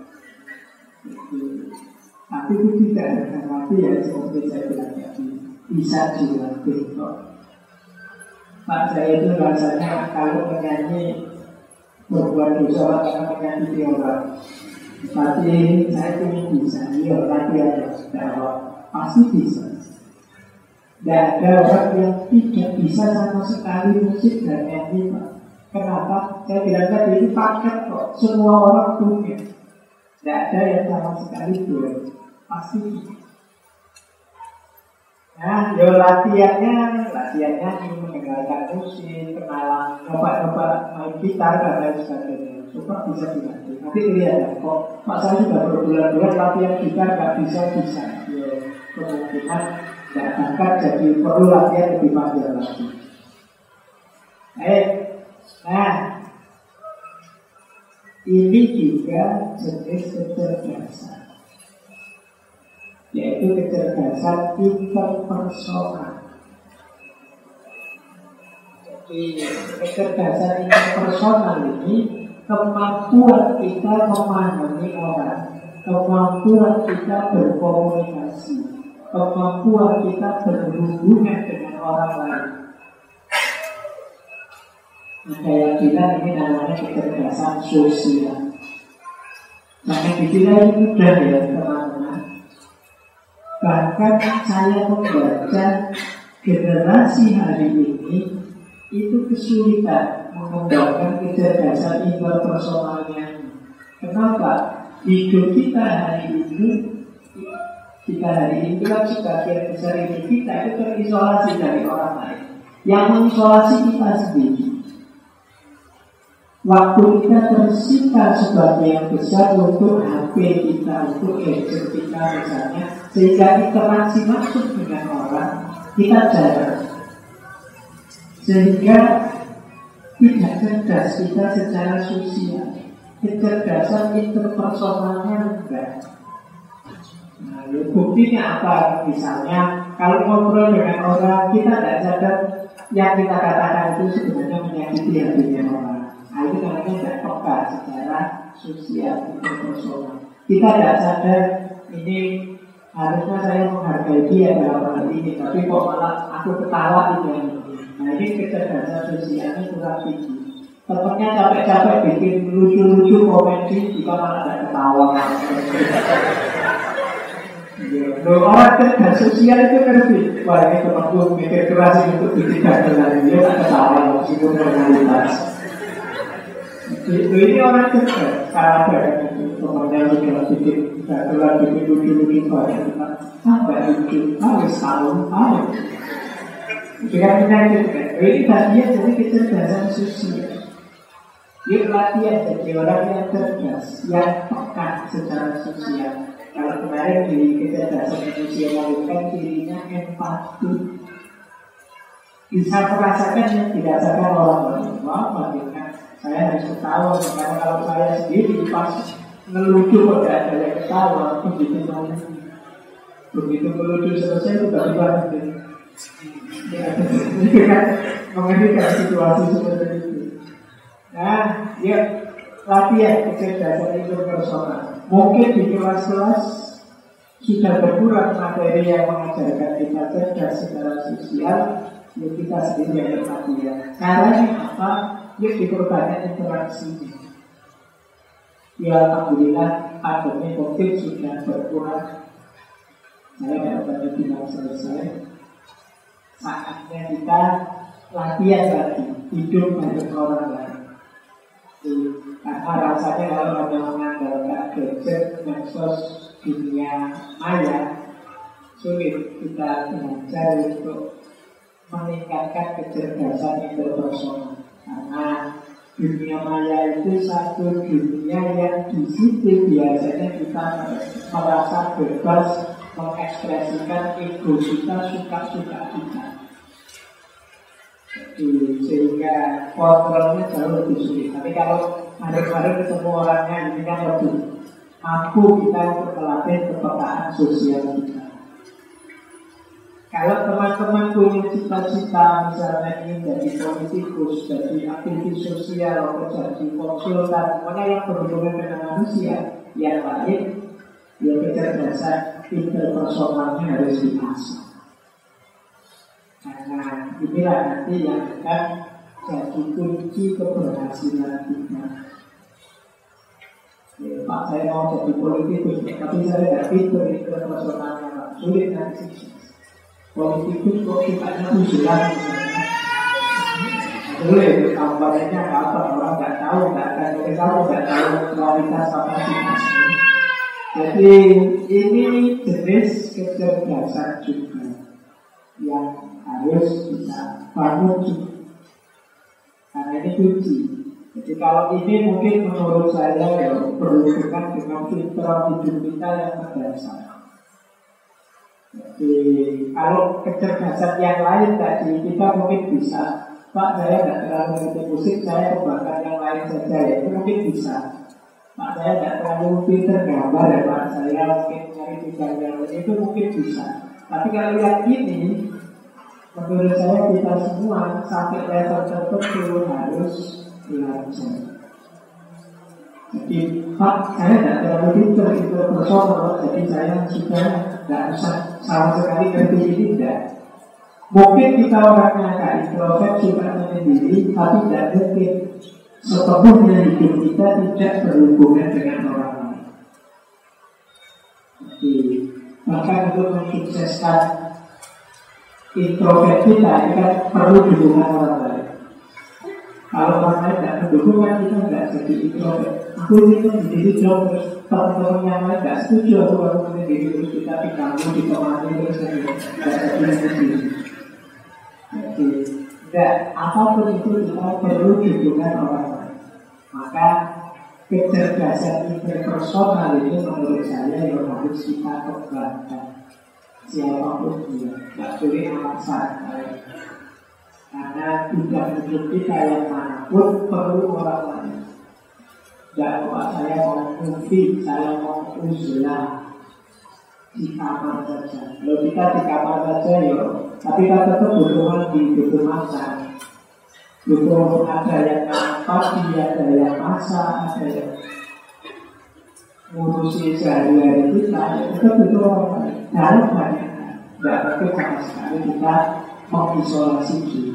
Speaker 1: Tapi itu tidak ada mati ya, seperti saya bilang tadi, bisa dilatih kok. Pak saya itu rasanya kalau menyanyi berbuat dosa karena menyakiti orang. Tapi saya ingin bisa, ya latihan pasti bisa. Tidak ada orang yang tidak bisa sama sekali musik dan nyanyi, Pak. Kenapa? Saya bilang tadi itu paket kok, semua orang punya. Tidak ada yang sama sekali boleh, pasti bisa. Nah, ya latihannya ingin mendengarkan musik, kenalan, coba main gitar dan lain sebagainya. Coba bisa dilatih. Nanti lihat kok Pak saya sudah berbulan-bulan latihan gitar nggak bisa. Ya, kemungkinan nggak akan jadi perlu latihan lebih panjang lagi. Nah, ini juga jenis kecerdasan, yaitu kecerdasan interpersonal. Jadi kecerdasan interpersonal ini kemampuan kita memahami orang, kemampuan kita berkomunikasi, kemampuan kita berhubungan dengan orang lain. Ada yang bilang ini namanya kecerdasan sosial. Maka dikira ini mudah ya teman-teman. Bahkan saya membaca generasi hari ini itu kesulitan mengembangkan kecerdasan interpersonalnya. Kenapa? Hidup kita hari ini kan sebagian besar hidup kita itu terisolasi dari orang lain, yang mengisolasi kita sendiri. Waktu kita tersita sebagian besar untuk HP kita, untuk gadget kita misalnya, sehingga interaksi masuk dengan orang kita jarang, sehingga tidak cerdas kita secara sosial. Kecerdasan interpersonalnya enggak. Nah, buktinya apa? Misalnya kalau ngobrol dengan orang, kita tidak sadar yang kita katakan itu sebenarnya menyakiti hatinya orang. Nah, itu namanya tidak peka secara sosial interpersonal. Kita tidak sadar ini harusnya saya menghargai dia dalam hal ini, tapi kok malah aku ketawa gitu. Nah, ini kecerdasan sosialnya kurang tinggi. Temennya capek-capek bikin lucu-lucu komedi, kita malah tidak ketawa. Orang cerdas sosial itu ngerti. Wah, ini temanku mikir keras untuk bikin dagelan, dia tak ketawa meskipun formalitas. Ini orang cerdas, ada temannya sudah bikin dagelan, bikin lucu-lucu banyak. Tambah lucu, harus tahu, ayo. Dengan penyakit, ini tadinya jadi kecerdasan sosial. Yuk latihan jadi orang yang cerdas, yang peka secara sosial. Kalau kemarin di kecerdasan emosional itu kan cirinya empati, bisa merasakan yang dirasakan orang lain. Wah, bagaimana saya harus ketawa, karena kalau saya sendiri pas ngelucu kok ada yang ketawa, begitu mau, begitu ngelucu selesai itu baru banget. Itu kan mengerikan situasi seperti itu. Nah, ya latihan kecerdasan interpersonal. Mungkin di kelas-kelas sudah berkurang materi yang mengajarkan kita cerdas secara sosial, ya kita sendiri yang berlatihan. Caranya apa? Ya diperbanyak interaksi. Ya alhamdulillah pandemi COVID sudah berkurang. Saya tidak banyak bilang selesai. Saatnya kita latihan lagi, hidup bareng orang lain. Karena rasanya kalau hanya mengandalkan gadget, medsos, dunia maya, sulit kita belajar untuk meningkatkan kecerdasan interpersonal. Karena dunia maya itu satu dunia yang di situ biasanya kita merasa bebas mengekspresikan ego kita, suka-suka kita. Sehingga kontrolnya jauh lebih sulit. Tapi kalau ada ketemu orangnya, ini kan lebih mampu kita untuk melatih kepekaan sosial kita. Kalau teman-teman punya cita-cita, misalnya ingin jadi politikus, jadi aktivis sosial, atau jadi konsultan, mana yang berhubungan dengan manusia yang lain, ya kecerdasan interpersonalnya harus diasah. Karena inilah nanti yang akan jadi kunci keberhasilan kita. Ya, Pak, saya mau jadi politikus, tapi saya tidak pintar interpersonalnya, sulit nanti. Politikus kok sukanya usulan, boleh itu kampanyenya apa, orang nggak tahu, nggak tahu kualitas kapasitas. Jadi ini jenis kecerdasan juga yang harus kita bangun juga. Karena ini kunci. Jadi kalau ini mungkin menurut saya ya berhubungan dengan filter hidup kita yang berdasar. Jadi kalau kecerdasan yang lain tadi kita mungkin bisa, Pak saya tidak terlalu mengerti musik, saya kembangkan yang lain saja ya, itu mungkin bisa. Pak saya tidak terlalu pinter gambar ya Pak, saya mungkin cari bidang yang lain, itu mungkin bisa. Tapi kalau yang ini, menurut saya kita semua sampai level tertentu harus belajar. Jadi Pak saya tidak terlalu pinter itu personal, jadi saya sudah tidak usah sama sekali ngerti ini tidak. Mungkin kita orangnya agak introvert, suka menyendiri, tapi tidak mungkin sepenuhnya hidup kita tidak berhubungan dengan orang lain. Jadi bahkan untuk mensukseskan introvert kita kan perlu dukungan orang lain. Kalau orang lain tidak mendukung kan kita tidak jadi introvert. Aku itu menjadi jauh terus teman-teman yang lain tidak setuju aku baru menjadi terus kita diganggu, ditemani terus tidak jadi sendiri. Jadi tidak apapun itu kita perlu dukungan orang lain. Maka kecerdasan interpersonal itu menurut saya yang harus kita kembangkan. Siapapun dia tidak boleh alasan karena tidak hidup kita yang manapun perlu orang lain. Tidak Pak saya mau mimpi, saya mau usulan di kamar saja. Kalau kita di kamar saja ya, tapi kita tetap butuh mandi, butuh makan, butuh ada yang pagi, ada yang masak, ada yang ngurusi sehari-hari kita, kita butuh orang lain. Dalam banyak tidak mungkin sama sekali kita mengisolasi diri.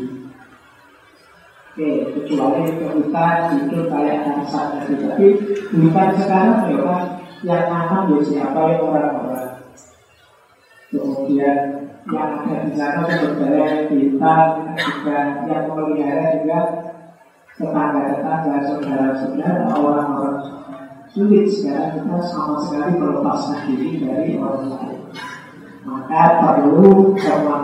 Speaker 1: Oke, kecuali ke hutan itu kayak dasar tadi. Tapi hutan sekarang ya kan yang aman ya siapa yang orang-orang. Kemudian yang ada di sana sebenarnya kita juga yang memelihara juga tetangga-tetangga, saudara-saudara, orang-orang. Sulit sekarang kita sama sekali melepaskan diri dari orang lain. Maka perlu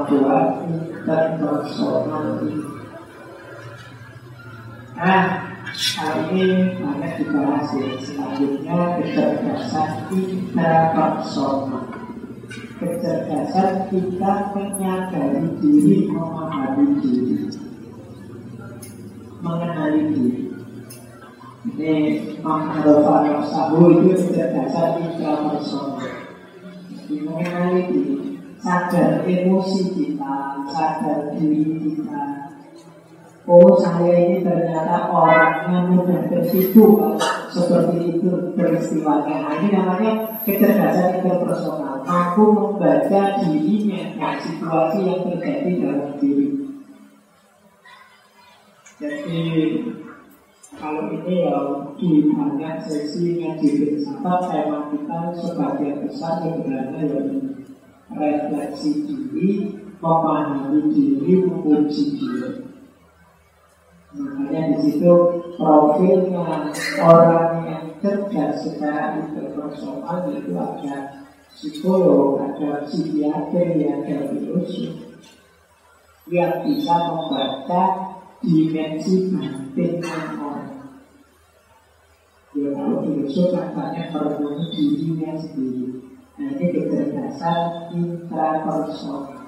Speaker 1: kemampuan interpersonal. Nah, Hal ini banyak dibahas ya. Selanjutnya kecerdasan intrapersonal. Kecerdasan kita menyadari diri, memahami diri, mengenali diri. Ini mengenal sabu itu kecerdasan intrapersonal. Mengenali diri, sadar emosi kita, sadar diri kita. Oh, saya ini ternyata orangnya mudah tertipu seperti itu peristiwanya. Nah, ini namanya kecerdasan interpersonal. Mampu membaca dirinya dan situasi yang terjadi dalam diri. Jadi kalau ini ya di banyak sesi ngaji filsafat, tema kita sebagian besar sebenarnya yang refleksi diri, memahami diri, menguji diri. Makanya di situ profilnya orang yang cerdas secara interpersonal itu ada psikolog, ada psikiater, ada filosof yang bisa membaca dimensi batinnya orang. Ya kalau filosof katanya merenungi dirinya sendiri. Nah ini kecerdasan intrapersonal.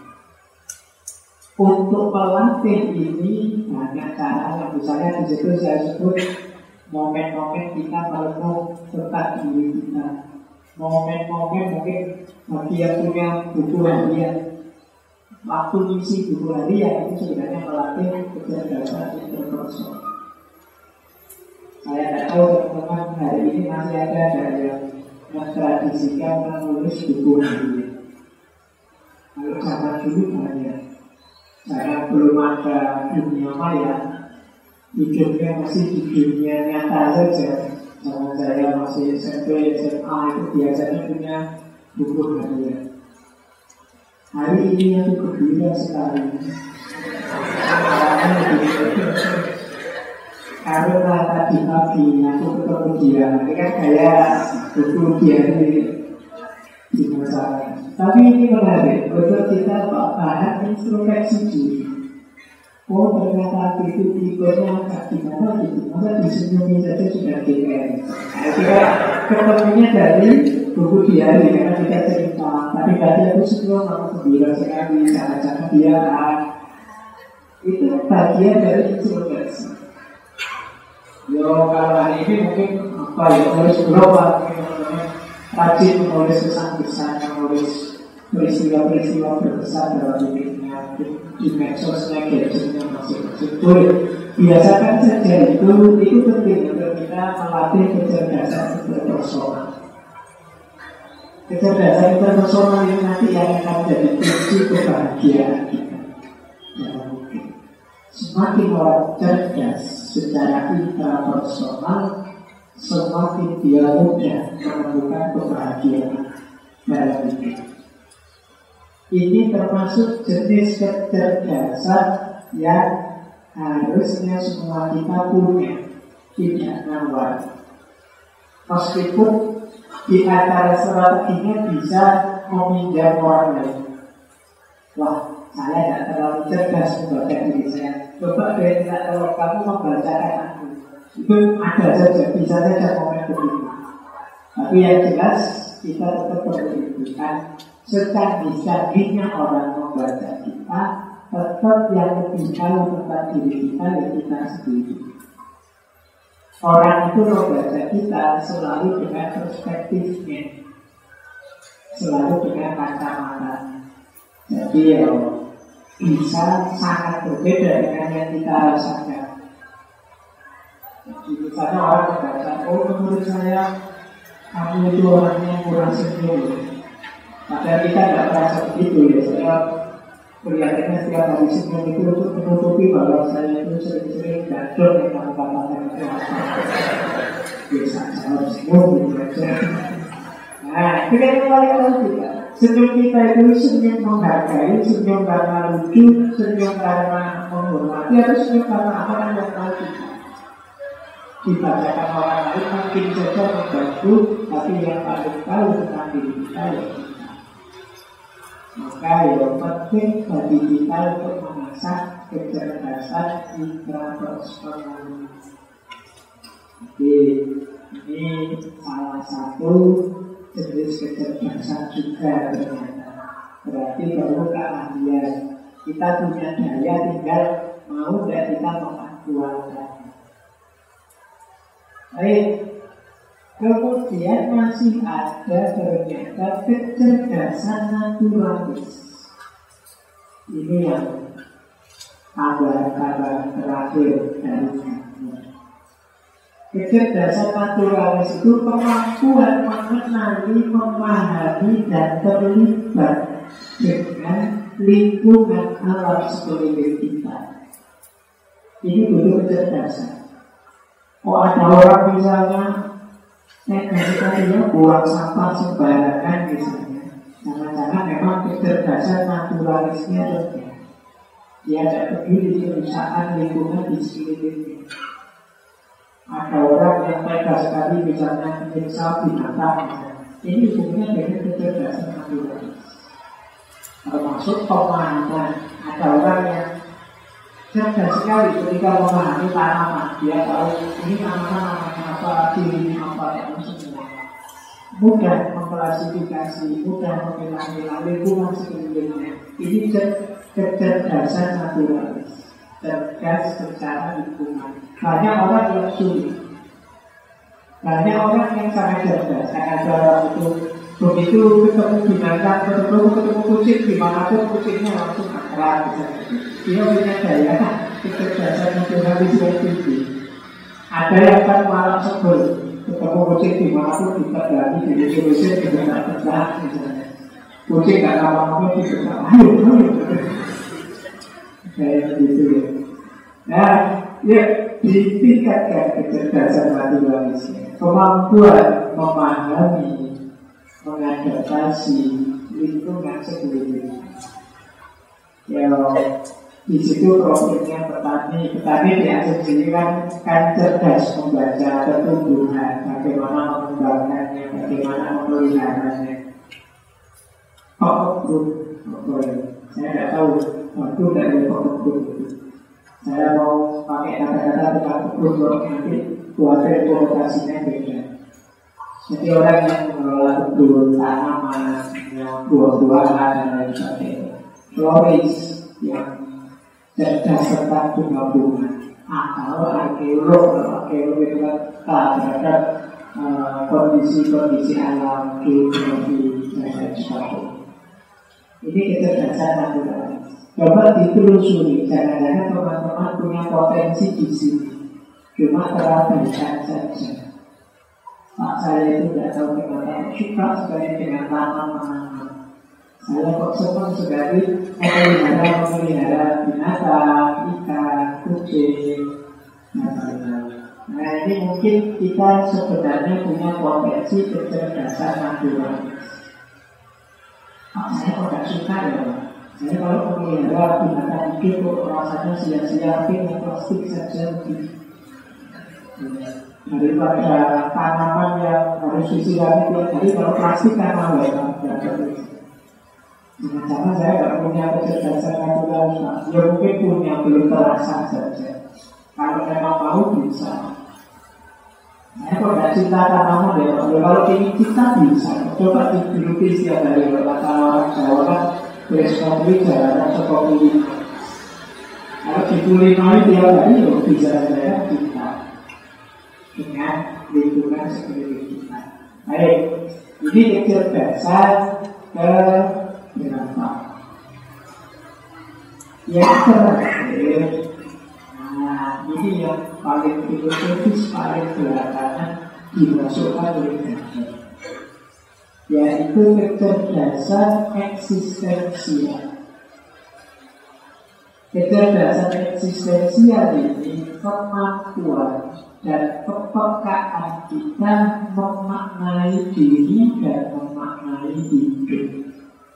Speaker 1: Untuk melatih ini banyak cara. Yang misalnya di situ saya sebut momen-momen kita merenung tentang diri kita. Momen-momen mungkin bagi yang punya buku harian, waktu isi buku harian itu sebenarnya melatih kecerdasan interpersonal. Saya tidak tahu teman-teman hari ini masih ada yang mentradisikan menulis buku harian. Kalau zaman dulu banyak. Saya belum ada dunia maya, hidupnya masih di dunia nyata saja. Sama saya masih SMP, SMA itu biasanya punya buku harian. Hari ini aku gembira sekali. Karena tadi pagi aku ketemu dia, ini kan kayak buku dia di masa. Tapi ini menarik, untuk kita bahan introspeksi diri. Oh ternyata itu tipenya agak gimana gitu, masa disenyumi saja sudah GR. Nah, ketemunya dari buku diari, karena kita cerita. Tadi aku semua mau gembira sekali, cara-cara dia. Itu bagian dari introspeksi. Yo kalau hari ini mungkin apa ya, menulis global, rajin menulis kesan-kesan, menulis peristiwa-peristiwa berbesar dalam hidupnya, di medsosnya, gadgetnya masing-masing. Biasakan saja itu penting untuk kita melatih kecerdasan interpersonal. Kecerdasan interpersonal ini nanti yang akan jadi kunci kebahagiaan kita. Semakin orang cerdas secara intrapersonal, semakin dia mudah menemukan kebahagiaan dalam hidup. Ini termasuk jenis kecerdasan yang harusnya semua kita punya, tidak nawar. Meskipun di antara strateginya bisa meminjam orang lain. Wah, saya tidak terlalu cerdas membaca diri saya. Coba deh, kalau kamu membacakan aku, itu ada saja, bisa saja momen begitu. Tapi yang jelas kita tetap berikan secanggih-canggihnya orang membaca kita, tetap yang lebih tahu tentang diri kita dan kita sendiri. Orang itu membaca kita selalu dengan perspektifnya, selalu dengan kacamata. Jadi ya bisa sangat berbeda dengan yang kita rasakan. Jadi misalnya orang membaca, oh menurut saya kamu itu orangnya kurang senyum. Padahal kita tidak merasa begitu ya. Saya kelihatannya setiap hari senyum itu untuk menutupi bahwa saya itu sering-sering gacor yang kamu katakan itu apa. Biasa saya harus senyum gitu aja. Nah, itu kan yang paling tahu kita. Senyum kita itu senyum menghargai, senyum karena lucu, senyum karena menghormati, atau senyum karena apa yang tahu kita. Dibacakan orang lain mungkin saja membantu, tapi yang paling tahu tentang diri kita ya kita. Maka yang penting bagi kita untuk mengasah kecerdasan intrapersonal. Jadi ini salah satu jenis kecerdasan juga ternyata. Berarti perlu keahlian. Kita punya daya, tinggal mau tidak kita mengaktualkannya. Baik. Kemudian masih ada ternyata kecerdasan naturalis. Ini yang kabar-kabar terakhir dari kami. Kecerdasan naturalis itu kemampuan mengenali, memahami, dan terlibat dengan lingkungan alam sekeliling kita. Ini butuh kecerdasan. Oh, ada orang misalnya dia buang sampah sembarangan misalnya. Jangan-jangan memang kecerdasan naturalisnya rendah. Dia tidak peduli kerusakan lingkungan di sekelilingnya. Ada orang yang tega sekali misalnya menyiksa binatang. Ini hubungannya dengan kecerdasan naturalis. Termasuk pemahaman. Ada orang yang cerdas sekali ketika memahami tanaman. Dia tahu ini tanaman namanya apa, cirinya apa, dan semua. Mudah mengklasifikasi, mudah memilah-milah lingkungan sekelilingnya. Ini kecerdasan naturalis. Cerdas secara lingkungan. Banyak orang yang sulit. Banyak orang yang sangat cerdas. Ada orang itu begitu ketemu binatang, ketemu kucing, dimanapun kucingnya langsung akrab. Dia punya daya kecerdasan naturalis yang tinggi. Ada yang kan malah sebel, ketemu kucing dimanapun ditegali, diusir-usir dengan tegas misalnya. Kucing gak lama-lama ditegal, ayo. Kayak gitu ya. Nah, ya ditingkatkan kecerdasan naturalisnya, kemampuan memahami, mengadaptasi lingkungan sekeliling. Ya, di situ profilnya petani diasumsikan kan cerdas membaca pertumbuhan, bagaimana mengembangkannya, bagaimana memeliharanya. Saya tidak tahu waktu dari pokok itu. Saya mau pakai kata-kata tentang pokok nanti kualitas konotasinya beda. Jadi orang yang mengelola kebun, tanaman, buah-buahan dan lain sebagainya, floris yang cerdas tentang bunga-bunga, atau arkeolog itu kan terhadap kondisi-kondisi alam, geografi dan lain sebagainya. Ini kecerdasan naturalis. Coba ditelusuri, jangan-jangan teman-teman punya potensi di sini, cuma terabaikan saja. Pak saya itu tidak tahu kenapa suka sekali dengan tanaman. Saya kok senang sekali memelihara binatang, ikan, kucing, dan lain-lain. Nah ini mungkin kita sebenarnya punya potensi kecerdasan naturalis. Saya kok tidak suka ya Pak. Saya kalau memelihara binatang hidup kok rasanya sia-sia, dengan plastik saja lebih. Daripada tanaman yang harus disirami tiap hari, kalau plastik kan mahal ya Pak. Jangan-jangan saya tidak punya kecerdasan naturalis Pak. Ya mungkin punya, belum terasa saja. Kalau memang mau bisa. Saya kok tidak cinta tanaman ya Pak. Kalau ingin kita bisa. Coba digeluti setiap hari. Kata orang Jawa kan bereskopli jalanan sekopi. Kalau dikulinoi tiap hari ya bisa saya kita dengan lingkungan sekeliling kita. Baik, ini kecerdasan berapa? Yang terakhir, nah ini yang paling filosofis, paling belakangan dimasukkan oleh Gadamer, yaitu kecerdasan eksistensial. Kecerdasan eksistensial ini kemampuan dan kepekaan kita memaknai diri dan memaknai hidup.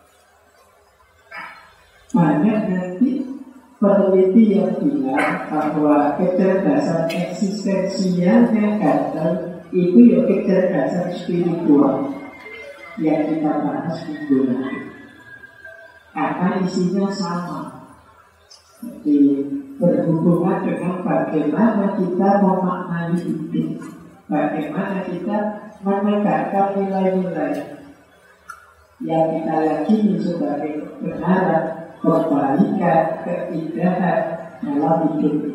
Speaker 1: Banyak nanti peneliti yang bilang bahwa kecerdasan eksistensialnya Gadamer itu ya kecerdasan spiritual yang kita bahas minggu lalu. Karena isinya sama. Jadi berhubungan dengan bagaimana kita memaknai hidup, bagaimana kita menegakkan nilai-nilai yang kita yakini sebagai kebenaran, kebaikan, keindahan dalam hidup ini.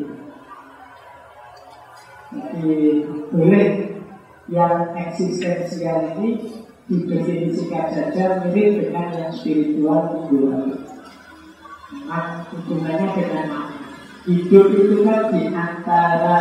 Speaker 1: Jadi boleh yang eksistensial ini didefinisikan saja mirip dengan yang spiritual minggu lalu. Memang hubungannya dengan makna. Hidup itu kan di antara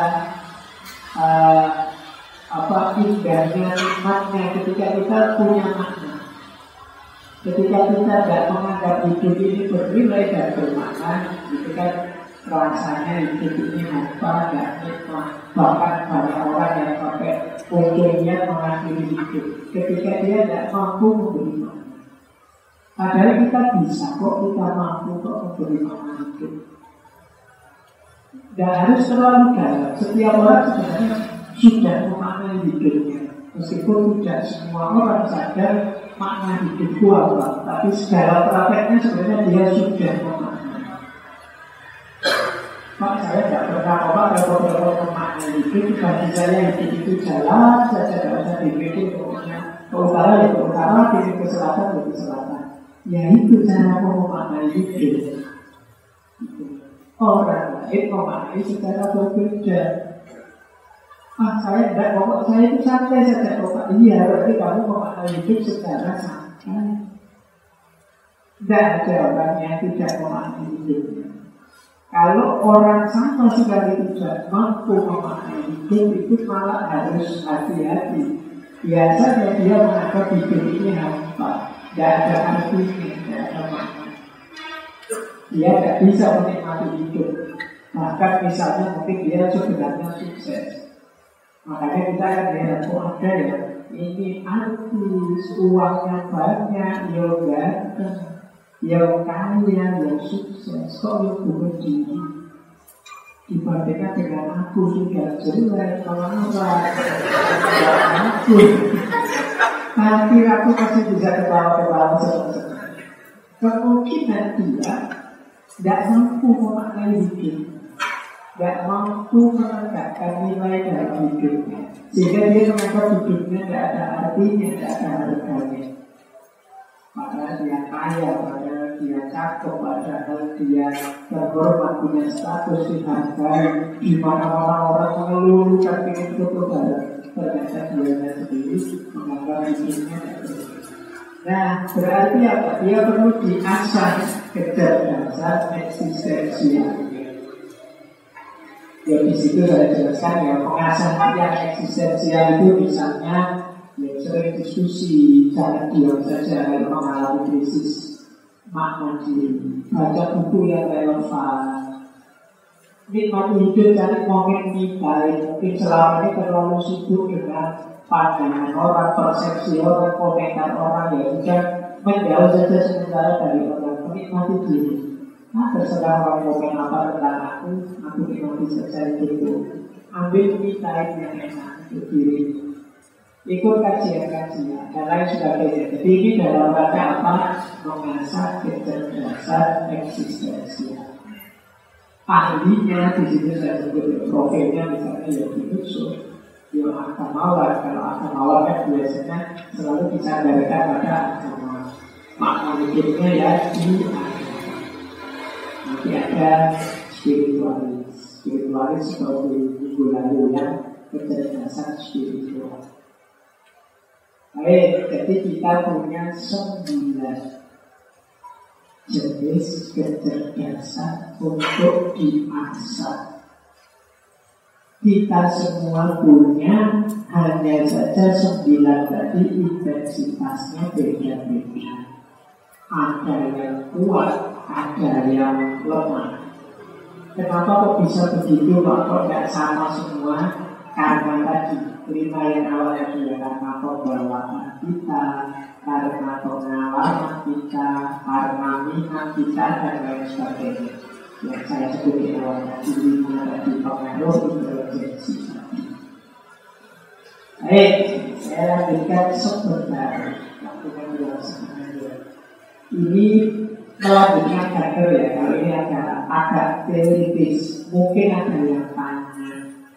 Speaker 1: indahnya nikmatnya ketika kita punya makna. Ketika kita tidak menganggap hidup ini bernilai dan bermakna, itu kan rasanya hidup ini hampa, tidak nikmat. Bahkan banyak orang yang pakai ujungnya mengakhiri hidup ketika dia tidak mampu memberi makna. Padahal kita bisa kok, kita mampu kok memberi makna hidup. Tidak harus terlalu dalam. Setiap orang sebenarnya sudah memaknai hidupnya. Meskipun tidak semua orang sadar makna hidupku apa, tapi segala prakteknya sebenarnya dia sudah memaknai. Pak, saya tidak pernah repot-repot memaknai hidup. Bagi saya hidup itu jalan saja, tidak usah dipikir pokoknya ke utara ya ke utara, pilih ke selatan ya ke selatan. Ya itu cara memaknai hidup. Orang lain memaknai secara berbeda. Saya tidak, pokok saya itu santai saja. Pokok iya, berarti kamu memaknai hidup secara santai. Tidak ada orang yang tidak memaknai hidupnya. Kalau orang sama sekali tidak mampu memaknai hidup, itu malah harus hati-hati. Biasanya dia menganggap hidup ini hampa, tidak ada artinya, tidak ada makna. Dia tidak bisa menikmati hidup. Bahkan misalnya mungkin dia sebenarnya sukses. Makanya kita akan lihat, kok ada ya, ini artis, uangnya banyak, yoga, yang kaya, yang sukses, kok yang bunuh diri dibandingkan dengan aku sudah jelek, marah, aku. Tapi aku masih bisa ketawa-ketawa senang-senang. Kemungkinan dia tidak mampu memaknai hidup, tidak mampu menegakkan nilai dalam hidupnya, sehingga dia menganggap hidupnya tidak ada artinya, tidak ada harganya. Padahal dia kaya, padahal dia cakep, padahal dia terhormat, punya status dihargai, di mana-mana orang mengeluh dan ingin foto bareng. Ternyata dia sendiri menganggap hidupnya tidak ada. Nah, berarti apa? Dia perlu diasah kecerdasan eksistensial. Ya di situ saya jelaskan ya, pengasahan yang eksistensial itu misalnya ya sering diskusi, jangan diam saja kalau mengalami krisis makna diri, baca buku yang relevan, nikmati hidup, cari momen baik. Mungkin selama ini terlalu sibuk dengan pandangan orang, persepsi orang, komentar orang, ya sudah menjauh saja sementara dari orang, menikmati diri. Nah, terserah orang komen apa tentang aku nikmati saja itu. Ambil nilai yang enak untuk diri. Ikut kajian-kajian dan lain sebagainya. Jadi ini dalam rangka apa? Mengasah kecerdasan eksistensial. Ahlinya di situ saya sebut profilnya misalnya ya Yusuf, ya Akamawar. Kalau Akamawar kan biasanya selalu disadarkan pada agama. Makna hidupnya ya di agama. Nanti ada spiritualis seperti minggu lalu yang kecerdasan spiritual. Baik, jadi kita punya 9 jenis kecerdasan untuk diasah. Kita semua punya, hanya saja 9 tadi intensitasnya beda-beda. Ada yang kuat, ada yang lemah. Kenapa kok bisa begitu? Kok tidak sama semua? Karena tadi 5 yang awalnya sudah karena pembawaan kita, karena pengalaman kita, karena minat kita, dan lain sebagainya. Yang saya sebut di awal tadi 5 tadi pengaruh intelijensi tadi. Baik, saya lanjutkan sebentar. Waktu kan 2,5 jam. Ini melanjutkan kanker ya, kalau ini agak
Speaker 2: agak teoritis. Mungkin ada yang tanya.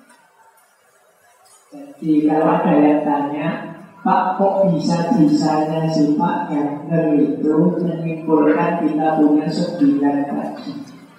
Speaker 2: Jadi kalau ada yang tanya, Pak, kok bisa-bisanya sih Pak Gardner itu menyimpulkan kita punya 9 tadi,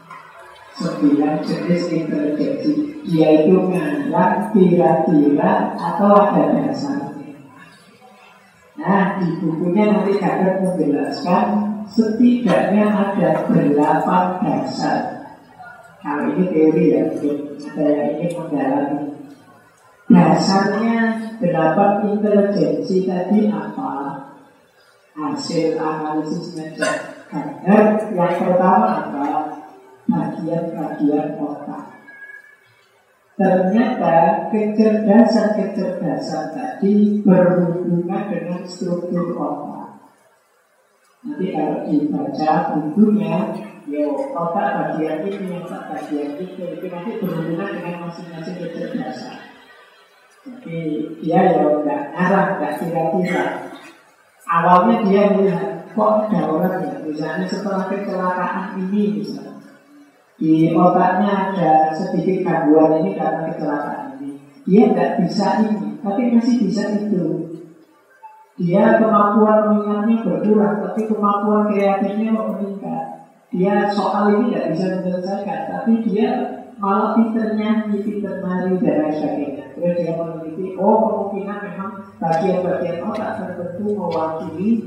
Speaker 2: 9 jenis intelijensi. Dia itu menganggap kira-kira atau ada dasarnya. Nah, di bukunya nanti Gardner menjelaskan setidaknya ada 8 dasar. Kalau ini teori ya, ada yang ingin mendalami. Dasarnya 8 intelijensi tadi apa? Hasil analisisnya Gardner yang pertama apa? Bagian-bagian otak. Ternyata kecerdasan tadi berhubungan dengan struktur otak. Nanti kalau dibaca bukunya, otak bagian ini, otak bagian itu nanti berhubungan dengan masing-masing kecerdasan. Jadi dia nggak ngarah, nggak kira-kira. Awalnya dia melihat, kok ada orang ya, misalnya setelah kecelakaan ini misalnya, di otaknya ada sedikit gangguan ini karena kecelakaan ini. Dia nggak bisa ini, tapi masih bisa itu. Dia kemampuan mengingatnya berkurang, tapi kemampuan kreatifnya meningkat. Dia soal ini nggak bisa menyelesaikan, tapi dia malah pinternya, pinter nari dan lain sebagainya. Terus dia meneliti, kemungkinan memang bagian-bagian otak tertentu mewakili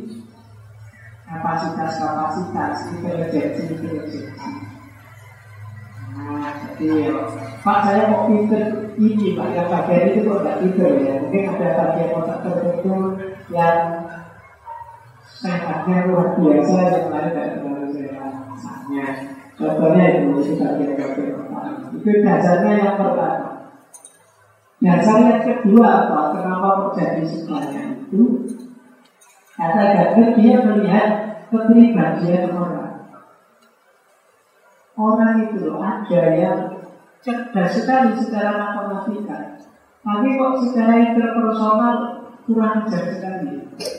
Speaker 2: kapasitas intelijensi. Nah, jadi Pak, saya mau pinter ini Pak, yang bagian itu kok nggak pinter ya. Mungkin ada bagian otak tertentu yang sehatnya luar biasa, yang lain nggak terlalu sehatnya. Contohnya itu bagian-bagian otak. Itu dasarnya yang pertama. Dasar yang kedua apa? Kenapa terjadi sebanyak itu? Kata Gardner, dia melihat kepribadian orang. Orang itu ada yang cerdas sekali secara matematika, tapi kok secara interpersonal kurang cerdas sekali.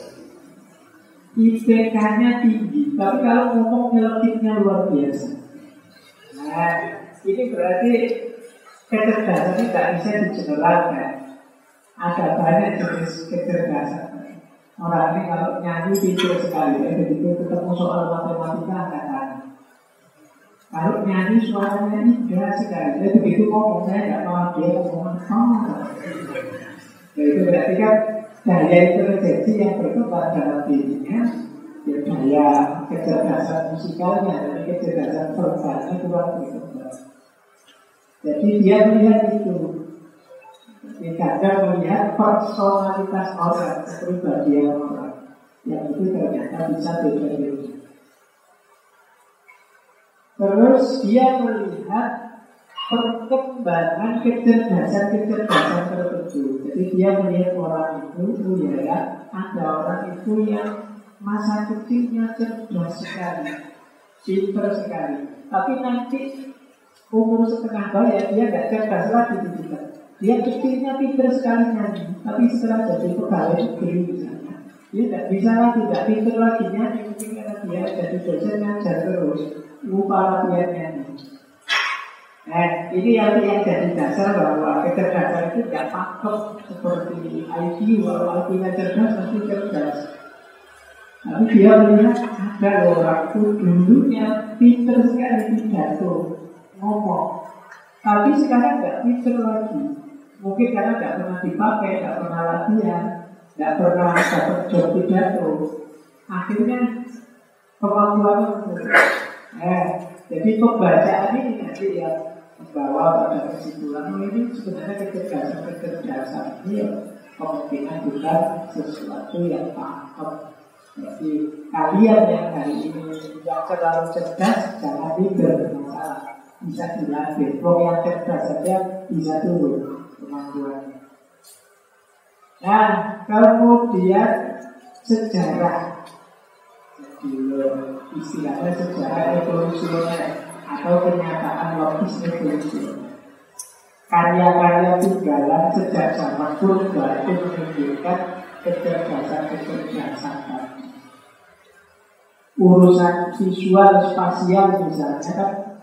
Speaker 2: IPK-nya tinggi, tapi kalau ngomong nyelekitnya luar biasa. Nah, ini berarti kecerdasan tidak bisa dijelaskan. Ada banyak jenis kecerdasan. Orang ini kalau nyanyi pintar sekali, begitu ketemu soal matematika nggak tahu. Kalau nyanyi suaranya indah sekali, begitu ngomong saya nggak tahu dia ngomong apa. Itu berarti kan daya intelijensi yang berkembang dalam dirinya, ya daya kecerdasan musikalnya dan kecerdasan verbalnya kurang berkembang. Jadi dia melihat itu. Kadang melihat personalitas orang, kepribadian orang, yang itu ternyata bisa beda-beda. Terus dia melihat perkembangan kecerdasan tertentu. Jadi dia melihat orang itu, ya, ada orang itu yang masa kecilnya cerdas sekali, pintar sekali, tapi nanti umur setengah baya dia nggak cerdas lagi gitu. Dia kecilnya pintar sekali nyanyi, tapi setelah jadi pegawai negeri misalnya, dia tidak bisa lagi, tidak pintar lagi nyanyi, mungkin karena dia jadi dosen ngajar terus, lupa latihannya. Nah, ini yang jadi dasar bahwa kecerdasan itu tidak pakem seperti IQ. Kalau IQ-nya cerdas, pasti cerdas. Tapi dia melihat ada orang itu dulunya pintar sekali pidato, ngomong, tapi sekarang tidak pintar lagi. Mungkin karena tidak pernah dipakai, tidak pernah latihan, tidak pernah dapat job pidato. Akhirnya kemampuannya jadi pembacaan ini nanti yang membawa pada kesimpulan ini sebenarnya kecerdasan ini kemungkinan bukan sesuatu yang paham. Jadi kalian yang hari ini yang terlalu cerdas jangan bermasalah, bisa dilatih. Kalau yang cerdas saja bisa turun kemampuannya. Nah, kemudian sejarah. Jadi istilahnya sejarah evolusioner atau kenyataan logis evolusioner. Karya-karya tunggalan sejak zaman purba itu menunjukkan kecerdasan tadi. Urusan visual spasial misalnya kan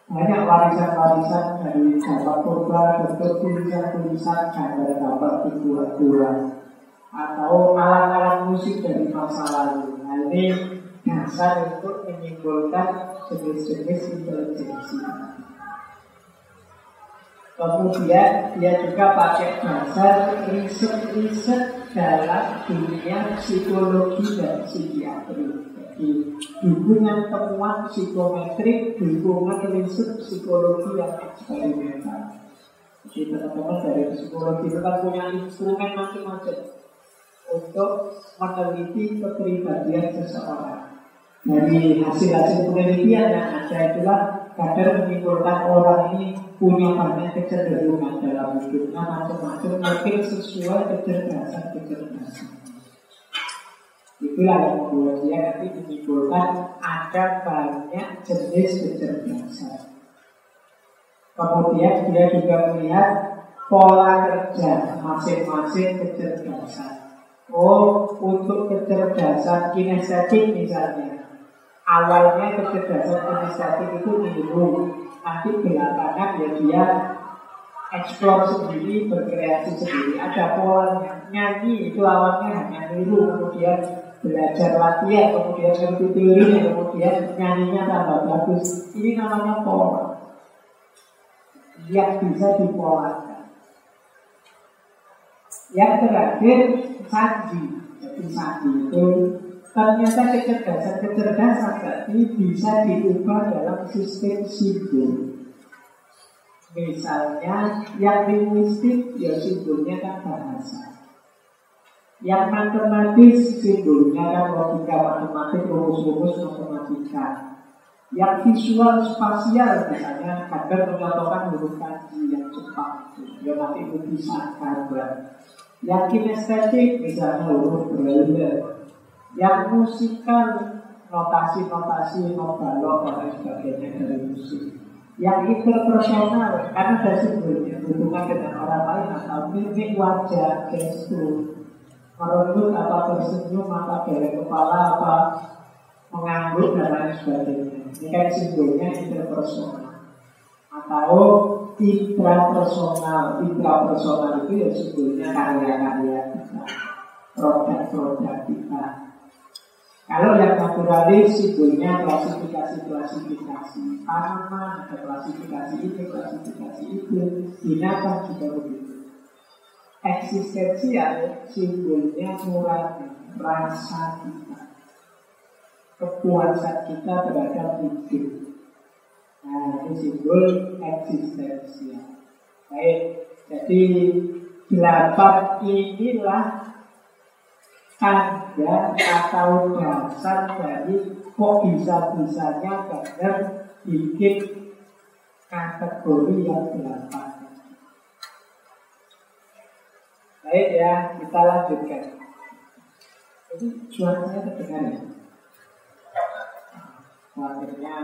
Speaker 2: banyak warisan-warisan dari zaman purba, bentuk tulisan-tulisan, gambar-gambar figuran-figuran, atau alat-alat musik dari masa lalu. Nah, ini dasar untuk menyimpulkan jenis-jenis intelijensi. Kemudian dia juga pakai dasar riset-riset dalam dunia psikologi dan psikiatri. Jadi dukungan temuan psikometrik, dukungan riset psikologi yang eksperimental. Jadi teman-teman dari psikologi itu kan punya instrumen macam-macam untuk meneliti kepribadian seseorang. Dari hasil-hasil penelitian yang ada itulah kadang menyimpulkan orang ini punya banyak kecenderungan dalam hidupnya macam-macam, mungkin sesuai kecerdasan. Itulah yang membuat dia nanti menyimpulkan ada banyak jenis kecerdasan. Kemudian dia juga melihat pola kerja masing-masing kecerdasan. Oh, untuk kecerdasan kinestetik misalnya, awalnya kecerdasan kinestetik itu niru, nanti belakangan ya dia eksplor sendiri, berkreasi sendiri. Ada polanya. Nyanyi itu awalnya hanya niru, kemudian belajar latihan, kemudian ngerti teorinya, kemudian nyanyinya tambah bagus. Ini namanya pola yang bisa dipolakan. Yang terakhir sandi. Jadi sandi itu ternyata kecerdasan tadi bisa diubah dalam sistem simbol. Misalnya yang linguistik ya simbolnya kan bahasa. Yang matematis simbolnya kan logika matematik, rumus-rumus matematika. Yang visual spasial misalnya kadang menyatakan huruf kanji yang cepat, ya nanti itu bisa gambar. Yang kinestetik misalnya huruf braille. Yang musikal notasi-notasi, nobalok dan sebagainya dari musik. Yang interpersonal karena ada simbolnya hubungan dengan orang lain atau mimik wajah, gestur, merunduk apa tersenyum, apa geleng kepala, apa mengangguk dan lain sebagainya. Ini kan simbolnya interpersonal atau intrapersonal. Intrapersonal itu ya simbolnya karya-karya kita, produk-produk kita. Kalau yang naturalis simbolnya klasifikasi. Tanaman ada klasifikasi ini, klasifikasi itu. Binatang juga begitu. Eksistensial simbolnya nurani, rasa kita, kepuasan kita terhadap hidup. Nah, ini simbol eksistensial. Baik, jadi 8 inilah tanda atau dasar dari kok bisa-bisanya kadang bikin kategori yang 8. Baik ya, kita lanjutkan. Ini suaranya terdengar ya? Suaranya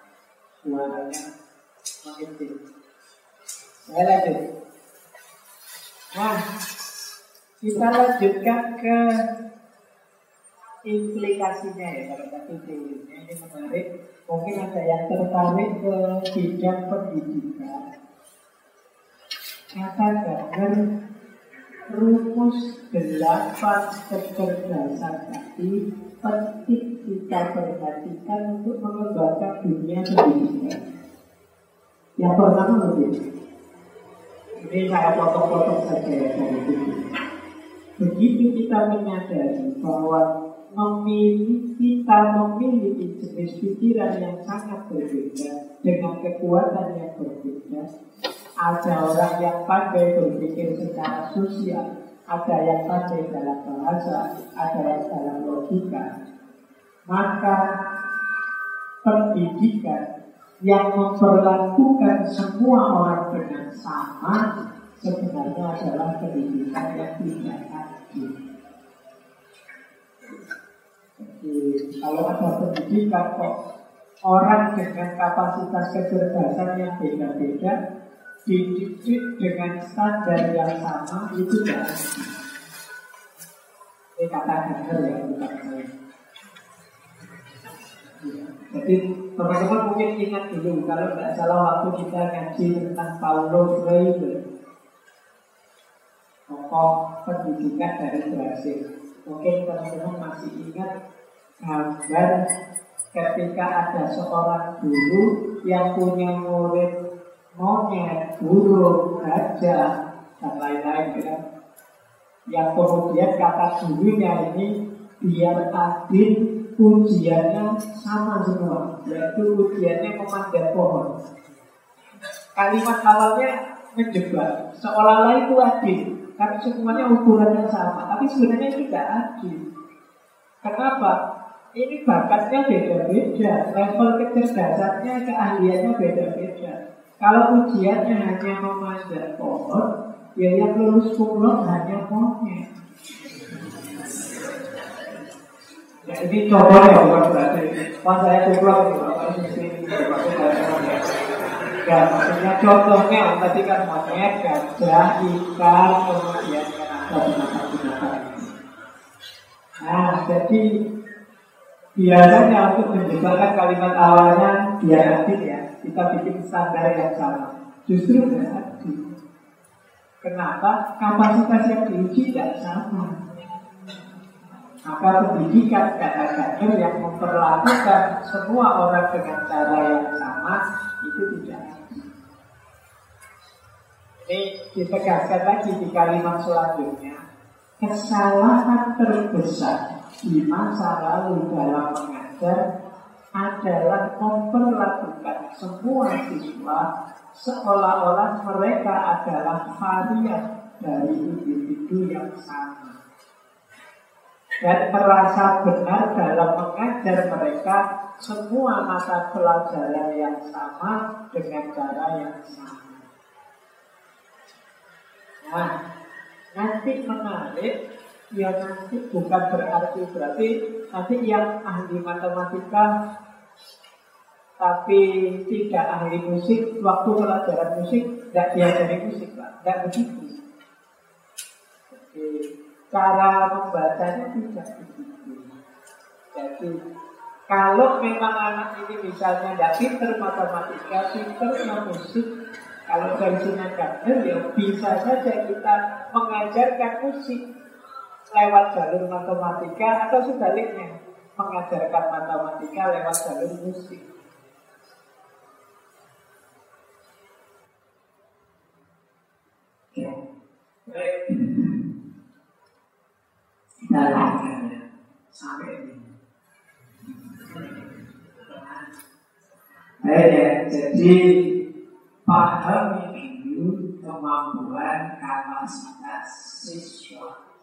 Speaker 2: mengintip. Saya lanjut. Nah, kita lanjutkan ke implikasinya ya. Kalau tadi teorinya ini menarik. Mungkin ada yang tertarik ke bidang pendidikan. Kata Gardner, rumus 8 kecerdasan tadi penting kita perhatikan untuk mengembangkan dunia pendidikan. Yang pertama begini. Ini saya potong-potong saja ya dari itu. Begitu kita menyadari bahwa kita memiliki jenis pikiran yang sangat berbeda dengan kekuatan yang berbeda. Ada orang yang pandai berpikir secara sosial, ada yang pandai dalam bahasa, ada yang dalam logika. Maka pendidikan yang memperlakukan semua orang dengan sama sebenarnya adalah pendidikan yang tidak adil. Jadi kalau ada pendidikan kok orang dengan kapasitas kecerdasan yang beda-beda dididik dengan standar yang sama, itu tidak adil. Ini kata Gardner ya, bukan saya. Jadi teman-teman mungkin ingat dulu, kalau tidak salah waktu kita ngaji tentang Paulo Freire, tokoh pendidikan dari Brasil. Mungkin teman-teman masih ingat gambar ketika ada seorang guru yang punya murid monyet, burung, gajah, dan lain-lain kan. Yang kemudian kata gurunya ini biar adil ujiannya sama semua, yaitu ujiannya memanjat pohon. Kalimat awalnya menjebak, seolah-olah itu adil, karena semuanya ukurannya sama. Tapi sebenarnya itu tidak adil. Kenapa? Ini bakatnya beda-beda, level kecerdasannya, keahliannya beda-beda. Kalau ujiannya hanya memanjat pohon, ya yang lulus kumlot hanya monyet. Ya, ini contohnya bukan berarti pas saya kumlot itu Bapak mesti ya, maksudnya contohnya tadi kan monyet, gajah, ikan, kemudian kan ada binatang-binatang. Nah, jadi biasanya untuk menjelaskan kalimat awalnya biar adil ya, kita bikin standar yang sama. Justru tidak adil. Kenapa? Kapasitas yang diuji tidak sama. Maka pendidikan kata-kata yang memperlakukan semua orang dengan cara yang sama itu tidak adil. Ini ditegaskan lagi di kalimat selanjutnya. Kesalahan terbesar di masa lalu dalam mengajar adalah memperlakukan semua siswa seolah-olah mereka adalah varian dari individu yang sama. Dan merasa benar dalam mengajar mereka semua mata pelajaran yang sama dengan cara yang sama. Nah, nanti menarik, ya nanti bukan berarti nanti yang ahli matematika tapi tidak ahli musik, waktu pelajaran musik tidak diajari musik, Pak. Tidak begitu. Jadi cara membacanya tidak begitu. Jadi kalau memang anak ini misalnya tidak pinter matematika, pinternya musik, kalau gajinya Gardner ya bisa saja kita mengajarkan musik lewat jalur matematika atau sebaliknya mengajarkan matematika lewat jalur musik. Ya, baik. Kita lanjutkan ya sampai ini. Baik ya, jadi pahami dulu kemampuan kapasitas siswa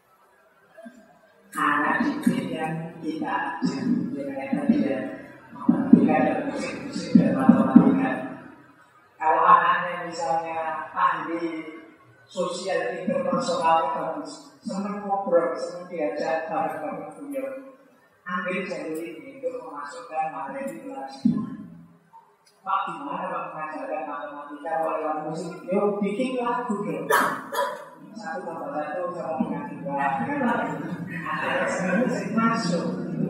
Speaker 2: anak didik yang kita ajar. Ya tadi ya, matematika dan musik dan matematika. Kalau anaknya misalnya ahli sosial interpersonal bagus, senang ngobrol, senang diajak bareng-bareng beliau, ambil jalur ini untuk memasukkan materi pelajaran. Pak, gimana Pak mengajarkan matematika lewat musik? Yuk bikin lagu dong. 1 tambah 1 sama dengan 2. Ada yang musik masuk.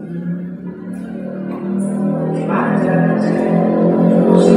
Speaker 2: Gimana cara musik?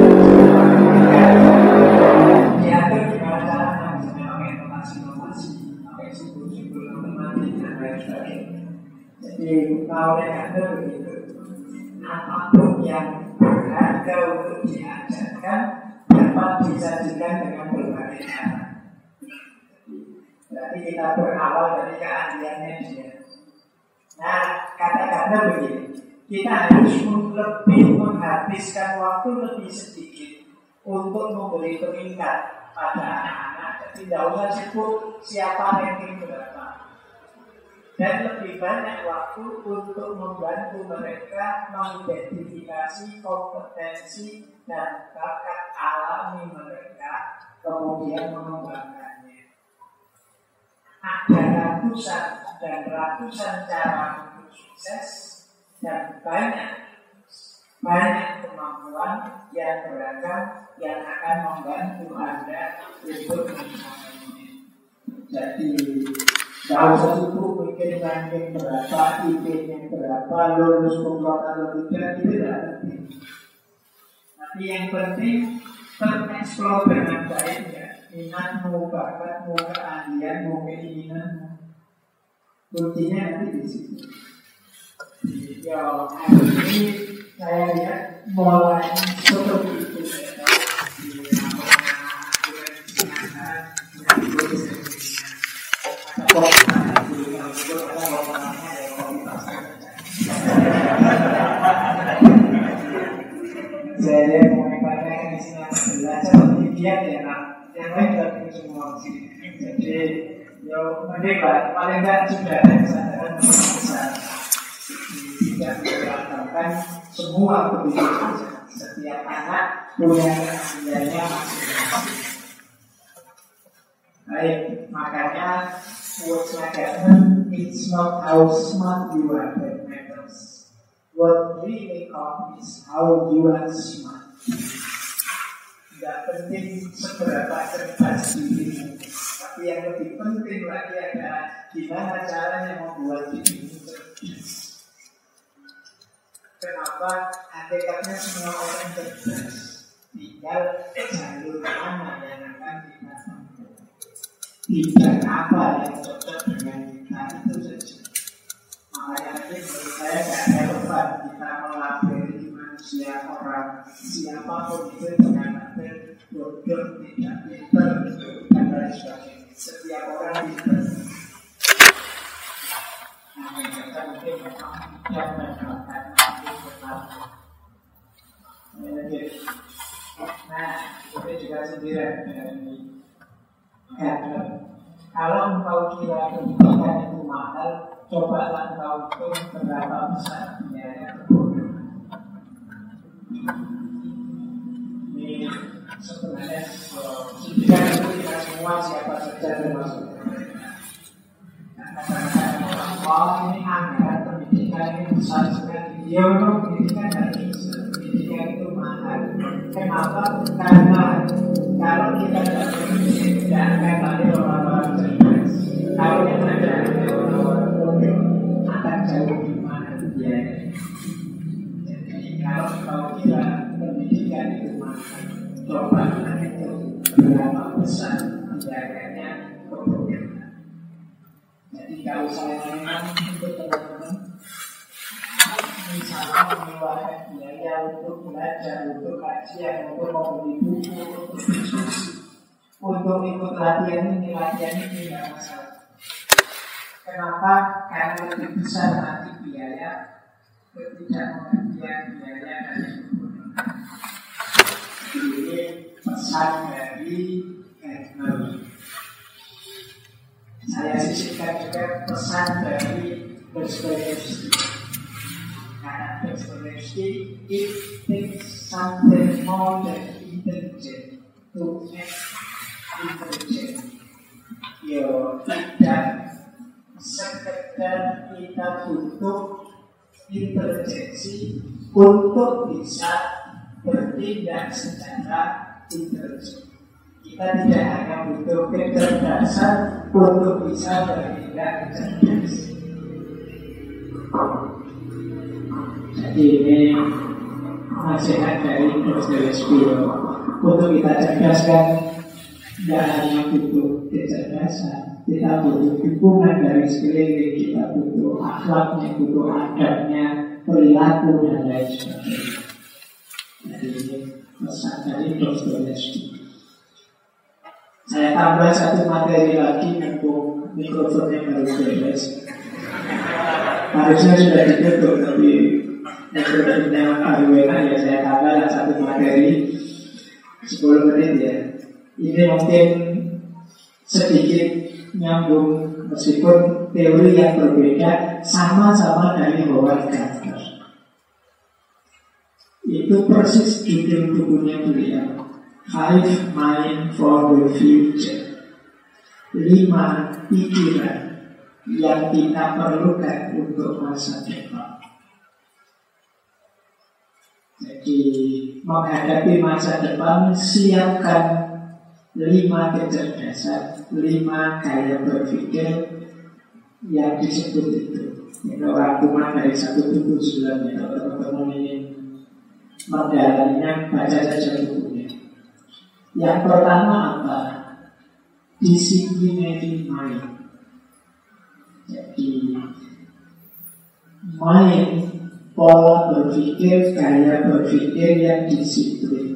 Speaker 2: Diatur gimana caranya? Misalnya pakai notasi, pakai simbol-simbol matematika dan lain sebagainya. Jadi tahunya ada begitu. Apapun yang berharga untuk diajarkan dapat disajikan dengan berbagai cara. Berarti kita berawal dari keahliannya dia. Nah, kata-kata begini, kita harus lebih menghabiskan waktu lebih sedikit untuk memberi peringkat pada anak-anak. Jadi tidak usah sibuk siapa ranking berapa. Dan lebih banyak waktu untuk membantu mereka mengidentifikasi kompetensi dan bakat alami mereka, kemudian mengembangkannya. Ada ratusan dan ratusan cara untuk sukses dan banyak kemampuan yang beragam yang akan membantu Anda untuk mencapai ini. Jadi, tidak usah sibuk ranking berapa, IP-nya berapa, lulus kumlot atau tidak, itu tidak penting. Tapi yang penting tereksplor dengan baik ya, minatmu, bakatmu, keahlianmu, keinginanmu. Kuncinya nanti di situ. Ya, hari ini saya lihat mulai seperti itu ya. Saya mengenai istilah belajar dia yang lain tidak semua sini. Jadi, yo mereka paling tidak sudah ada kesadaran besar. Tidak mengatakan semua kebutuhan setiap anak punya keahliannya masing-masing. Baik, makanya quotes Gardner, it's not how smart you are that matters. What really counts is how you are smart. Tidak penting seberapa cerdas dirimu, tapi yang lebih penting lagi adalah gimana caranya membuat dirimu cerdas. Kenapa hakikatnya semua orang cerdas, tinggal jalur mana yang akan kita tempuh, tidak apa yang cocok dengan kita, itu saja. Makanya nanti menurut saya tidak relevan kita melabeli manusia orang siapapun itu dengan label bodoh, tidak pintar dan lain sebagainya. Setiap orang pintar. Nah, kita mungkin memang tidak mendapatkan nah, itu juga sendirian dari Gardner. Kalau engkau kira pendidikan itu mahal, cobalah engkau hitung berapa besar biaya kebodohan. Ini sebenarnya pendidikan itu kita semua siapa saja termasuk mereka. Kadang-kadang orang ini anggaran pendidikan ini besar sekali. Ya, pendidikan dari pendidikan itu mahal. Kenapa? Karena kalau kita tidak akan ada orang-orang cerdas. Kalau kita tidak ada orang-orang bodoh, akan jauh di mana biaya. Jadi kalau kau kira pendidikan itu mahal, coba itu berapa besar biayanya kebodohan. Jadi kalau saya memang untuk teman-teman, misalnya mengeluarkan biaya untuk belajar, untuk kajian, untuk membeli buku, untuk diskusi, untuk ikut latihan ini tidak masalah. Kenapa? Karena lebih besar nanti biaya ketidakmengertian biaya dari kebodohan. Ini pesan dari Gardner. Saya sisipkan juga pesan dari Dostoyevsky. Karena Dostoyevsky, it takes something more than intelligent to act intelligent. Yo, tidak sekedar kita butuh intelijensi untuk bisa bertindak secara intelijen. Kita tidak hanya butuh kecerdasan untuk bisa bertindak cerdas. Jadi ini nasihat dari Dostoyevsky untuk kita cerdaskan. Tidak hanya butuh kecerdasan, kita butuh dukungan dari sekeliling, kita butuh akhlaknya, butuh adabnya, perilaku dan lain sebagainya. Jadi ini pesan dari Dostoyevsky. Saya tambah satu materi lagi, mumpung mikrofonnya baru beres. Harusnya sudah ditutup, tapi mikrofonnya baru enak ya, saya tambah satu materi 10 menit ya. Ini mungkin sedikit nyambung meskipun teori yang berbeda, sama-sama dari Howard Gardner. Itu persis judul bukunya beliau, 5 Mind for the Future. 5 pikiran yang kita perlukan untuk masa depan. Jadi menghadapi masa depan, siapkan 5 kecerdasan, 5 gaya berpikir yang disebut itu. Ini orang kumat dari satu buku sebelumnya. Kalau teman-teman ingin mendalaminya, baca saja bukunya. Yang pertama apa? Disciplinary mind. Jadi mind, pola berpikir, gaya berpikir yang disiplin.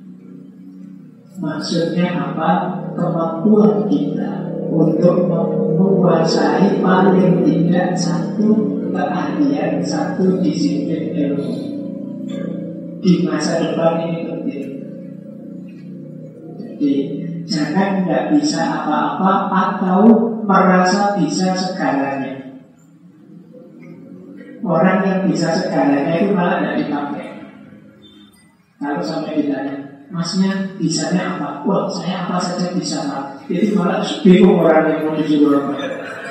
Speaker 2: Maksudnya apa? Kemampuan kita untuk menguasai paling tidak satu keahlian, satu disiplin ilmu. Di masa depan ini penting. Jadi jangan tidak bisa apa-apa atau merasa bisa segalanya. Orang yang bisa segalanya itu malah tidak dipakai. Kalau sampai ditanya, masnya bisanya apa? Wah, saya apa saja bisa, Pak. Itu malah bingung orang yang mau disuruh apa.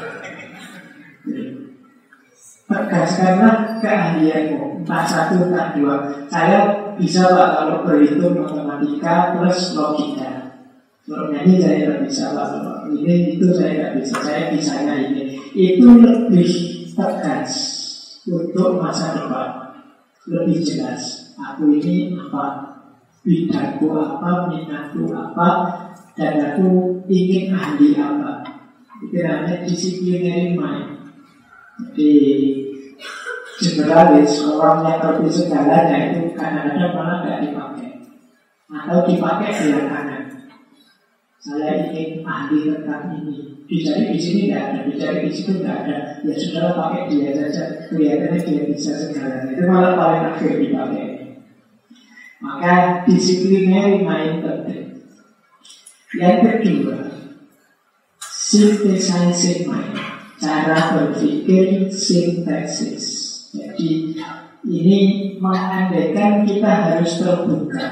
Speaker 2: Tegaskanlah keahlianmu, entah satu, entah dua. Saya bisa, Pak, kalau berhitung matematika plus logika. Kalau nyanyi saya tidak bisa, Pak. Kalau ini itu saya tidak bisa. Saya bisanya ini. Itu lebih tegas untuk masa depan. Lebih jelas. Aku ini apa? Bidangku apa, minatku apa, dan aku ingin ahli apa. Itu namanya disciplinary mind. Jadi generalis, orang yang ngerti segalanya itu kadang-kadang malah tidak dipakai, atau dipakai belakangan. Saya ingin ahli tentang ini. Dicari di sini tidak ada, dicari di situ tidak ada. Ya sudah, pakai dia saja. Kelihatannya dia bisa segalanya. Itu malah paling akhir dipakai. Maka disciplinary mind penting. Yang kedua, synthesizing mind, cara berpikir sintesis. Jadi ini mengandaikan kita harus terbuka.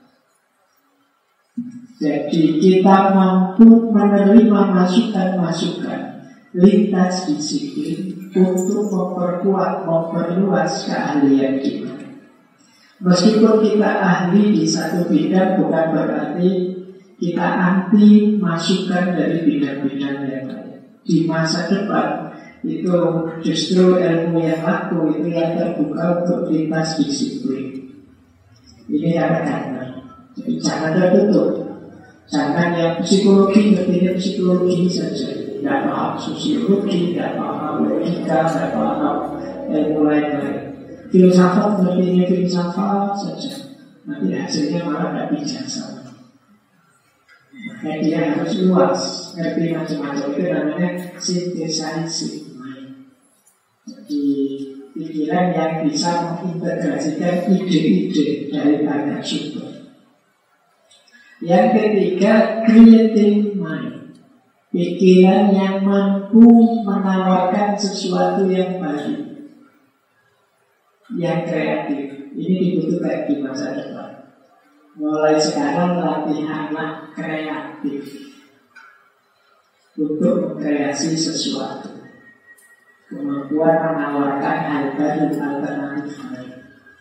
Speaker 2: Jadi kita mampu menerima masukan-masukan lintas disiplin untuk memperkuat, memperluas keahlian kita. Meskipun kita ahli di satu bidang, bukan berarti kita anti masukan dari bidang-bidang yang lain. Di masa depan itu justru ilmu yang laku, itu yang terbuka untuk lintas disiplin. Ini kadang-kadang. Jadi jangan tertutup. Jangan yang psikologi, ngertinya psikologi saja. Tidak paham sosiologi, tidak paham logika, tidak paham ilmu lain-lain. Filsafat, ngertinya filsafat saja. Nanti hasilnya malah tidak bijaksana. Makanya dia harus luas, ngerti macam-macam. Itu namanya synthesizing mind. Jadi pikiran yang bisa mengintegrasikan ide-ide dari banyak sumber. Yang ketiga, creative mind. Pikiran yang mampu menawarkan sesuatu yang baru, yang kreatif. Ini dibutuhkan di masa depan. Mulai sekarang latihanlah kreatif untuk mengkreasi sesuatu. Kemampuan menawarkan hal baru, alternatif baru.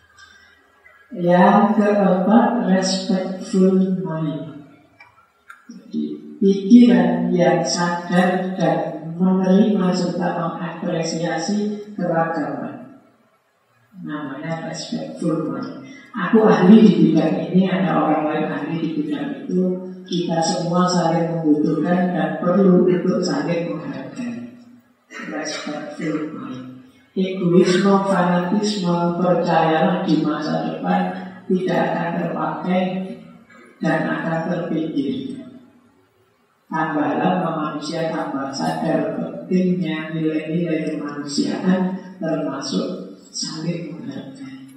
Speaker 2: Yang keempat, respectful mind. Jadi pikiran yang sadar dan menerima serta mengapresiasi keragaman. Namanya respectful mind. Aku ahli di bidang ini, ada orang lain ahli di bidang itu. Kita semua saling membutuhkan dan perlu untuk saling menghargai. Respectful mind. Egoisme, fanatisme, percayalah di masa depan tidak akan terpakai dan akan terpikir. Tambahlah manusia tambah sadar pentingnya nilai-nilai kemanusiaan, termasuk saling menghargai.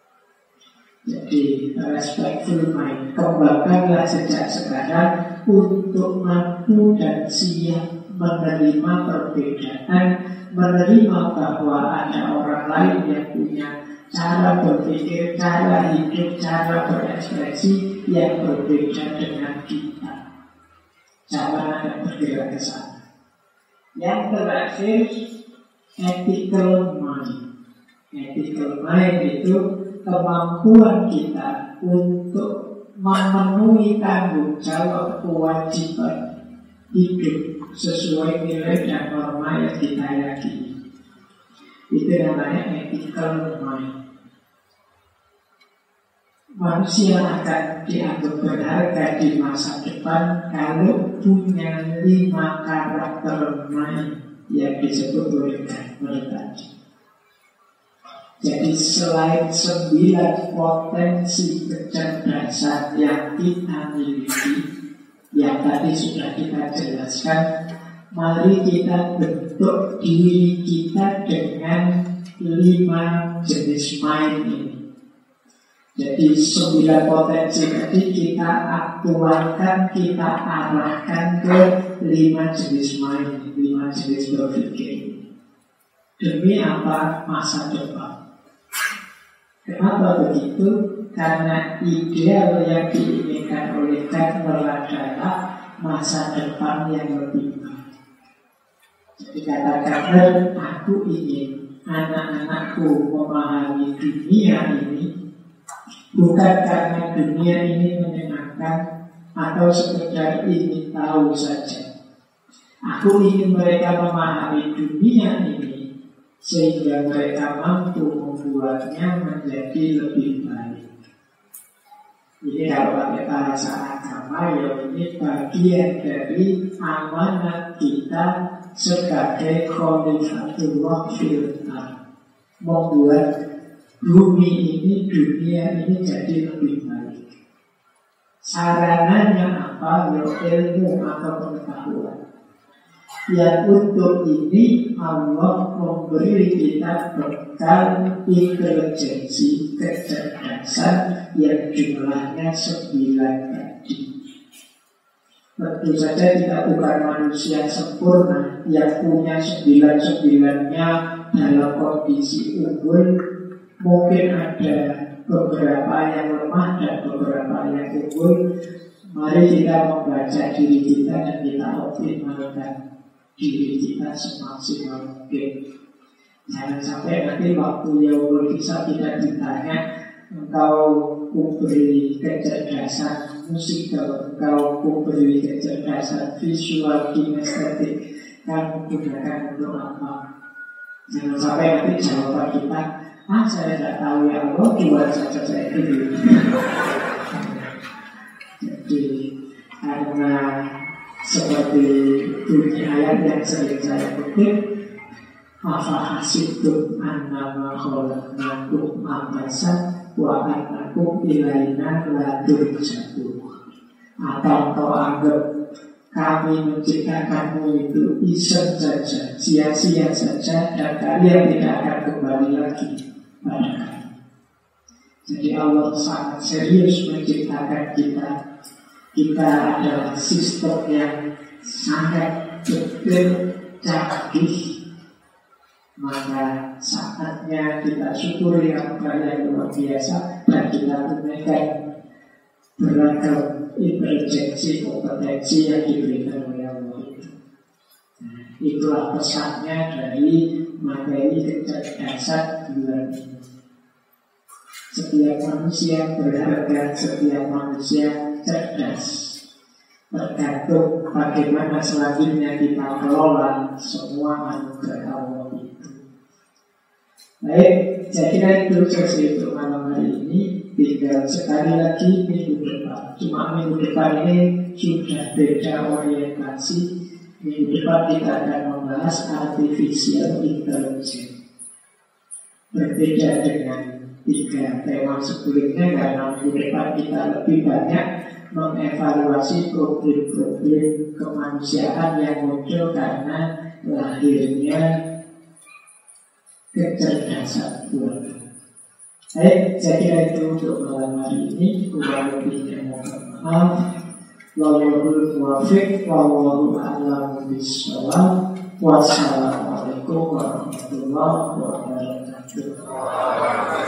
Speaker 2: Jadi respectful mind, kembangkanlah sejak sekarang untuk mampu dan siap menerima perbedaan, menerima bahwa ada orang lain yang punya cara berpikir, cara hidup, cara berekspresi yang berbeda dengan kita. Jangan ada bergerak ke sana. Yang terakhir, ethical mind. Ethical mind itu kemampuan kita untuk memenuhi tanggung jawab kewajiban hidup sesuai nilai dan norma yang kita yakini. Itu namanya ethical mind. Manusia akan dianggap berharga di masa depan kalau punya 5 karakter mind yang disebut oleh Gardner tadi. Jadi selain 9 potensi kecerdasan yang kita miliki, yang tadi sudah kita jelaskan, mari kita bentuk diri kita dengan 5 jenis mind ini. Jadi 9 potensi tadi kita aktualkan, kita arahkan ke 5 jenis mind, 5 jenis berpikir. Demi apa? Masa depan. Kenapa begitu? Karena ideal yang diinginkan oleh Gardner adalah masa depan yang lebih baik. Jadi kata Gardner, aku ingin anak-anakku memahami dunia ini bukan karena dunia ini menyenangkan atau sekedar ingin tahu saja. Aku ingin mereka memahami dunia ini sehingga mereka mampu membuatnya menjadi lebih baik. Ini kalau pakai bahasa agama, ya ini bagian dari amanat kita sebagai khalifatullah fil ardh, membuat bumi ini, dunia ini jadi lebih baik. Sarananya apa? Ya ilmu atau pengetahuan. Yang untuk ini Allah memberi kita bekal intelijensi, kecerdasan yang jumlahnya 9 tadi. Tentu saja kita bukan manusia sempurna yang punya 9-9-nya dalam kondisi unggul. Mungkin ada beberapa yang lemah dan beberapa yang unggul. Mari kita membaca diri kita dan kita optimalkan diri kita semaksimal mungkin. Jangan sampai nanti waktu yaumul hisab kita ditanya, engkau kuberi kecerdasan musik, engkau kuberi kecerdasan visual, kinestetik, kamu gunakan untuk apa? Jangan sampai nanti jawaban kita, saya tidak tahu ya Allah, buat saja saya ini. Jadi karena seperti bunyi ayat yang sering saya kutip, afa hasibtum annama khalaqnakum abasan wa annakum ilaina la turja'un. Apa engkau anggap kami menciptakanmu itu iseng saja, sia-sia saja, dan kalian tidak akan kembali lagi pada kami. Jadi Allah sangat serius menciptakan kita. Kita adalah sistem yang sangat detail, canggih. Maka saatnya kita syukuri apa yang luar biasa dan kita tunaikan beragam intelijensi, kompetensi yang diberikan oleh Allah itu. Itulah pesannya dari materi kecerdasan bulan ini. Setiap manusia berharga, setiap manusia cerdas. Tergantung bagaimana selanjutnya kita kelola semua anugerah Allah itu. Baik, saya kira itu sesi untuk malam hari ini. Tinggal sekali lagi minggu depan. Cuma minggu depan ini sudah beda orientasi. Minggu depan kita akan membahas artificial intelligence. Berbeda dengan 3 tema sebelumnya, karena minggu depan kita lebih banyak mengevaluasi problem-problem kemanusiaan yang muncul karena lahirnya kecerdasan buatan. Baik, saya kira itu untuk malam hari ini. Kurang lebihnya mohon maaf. Wallahul muwaffiq, wallahu a'lam bishawab. Wassalamualaikum warahmatullahi wabarakatuh.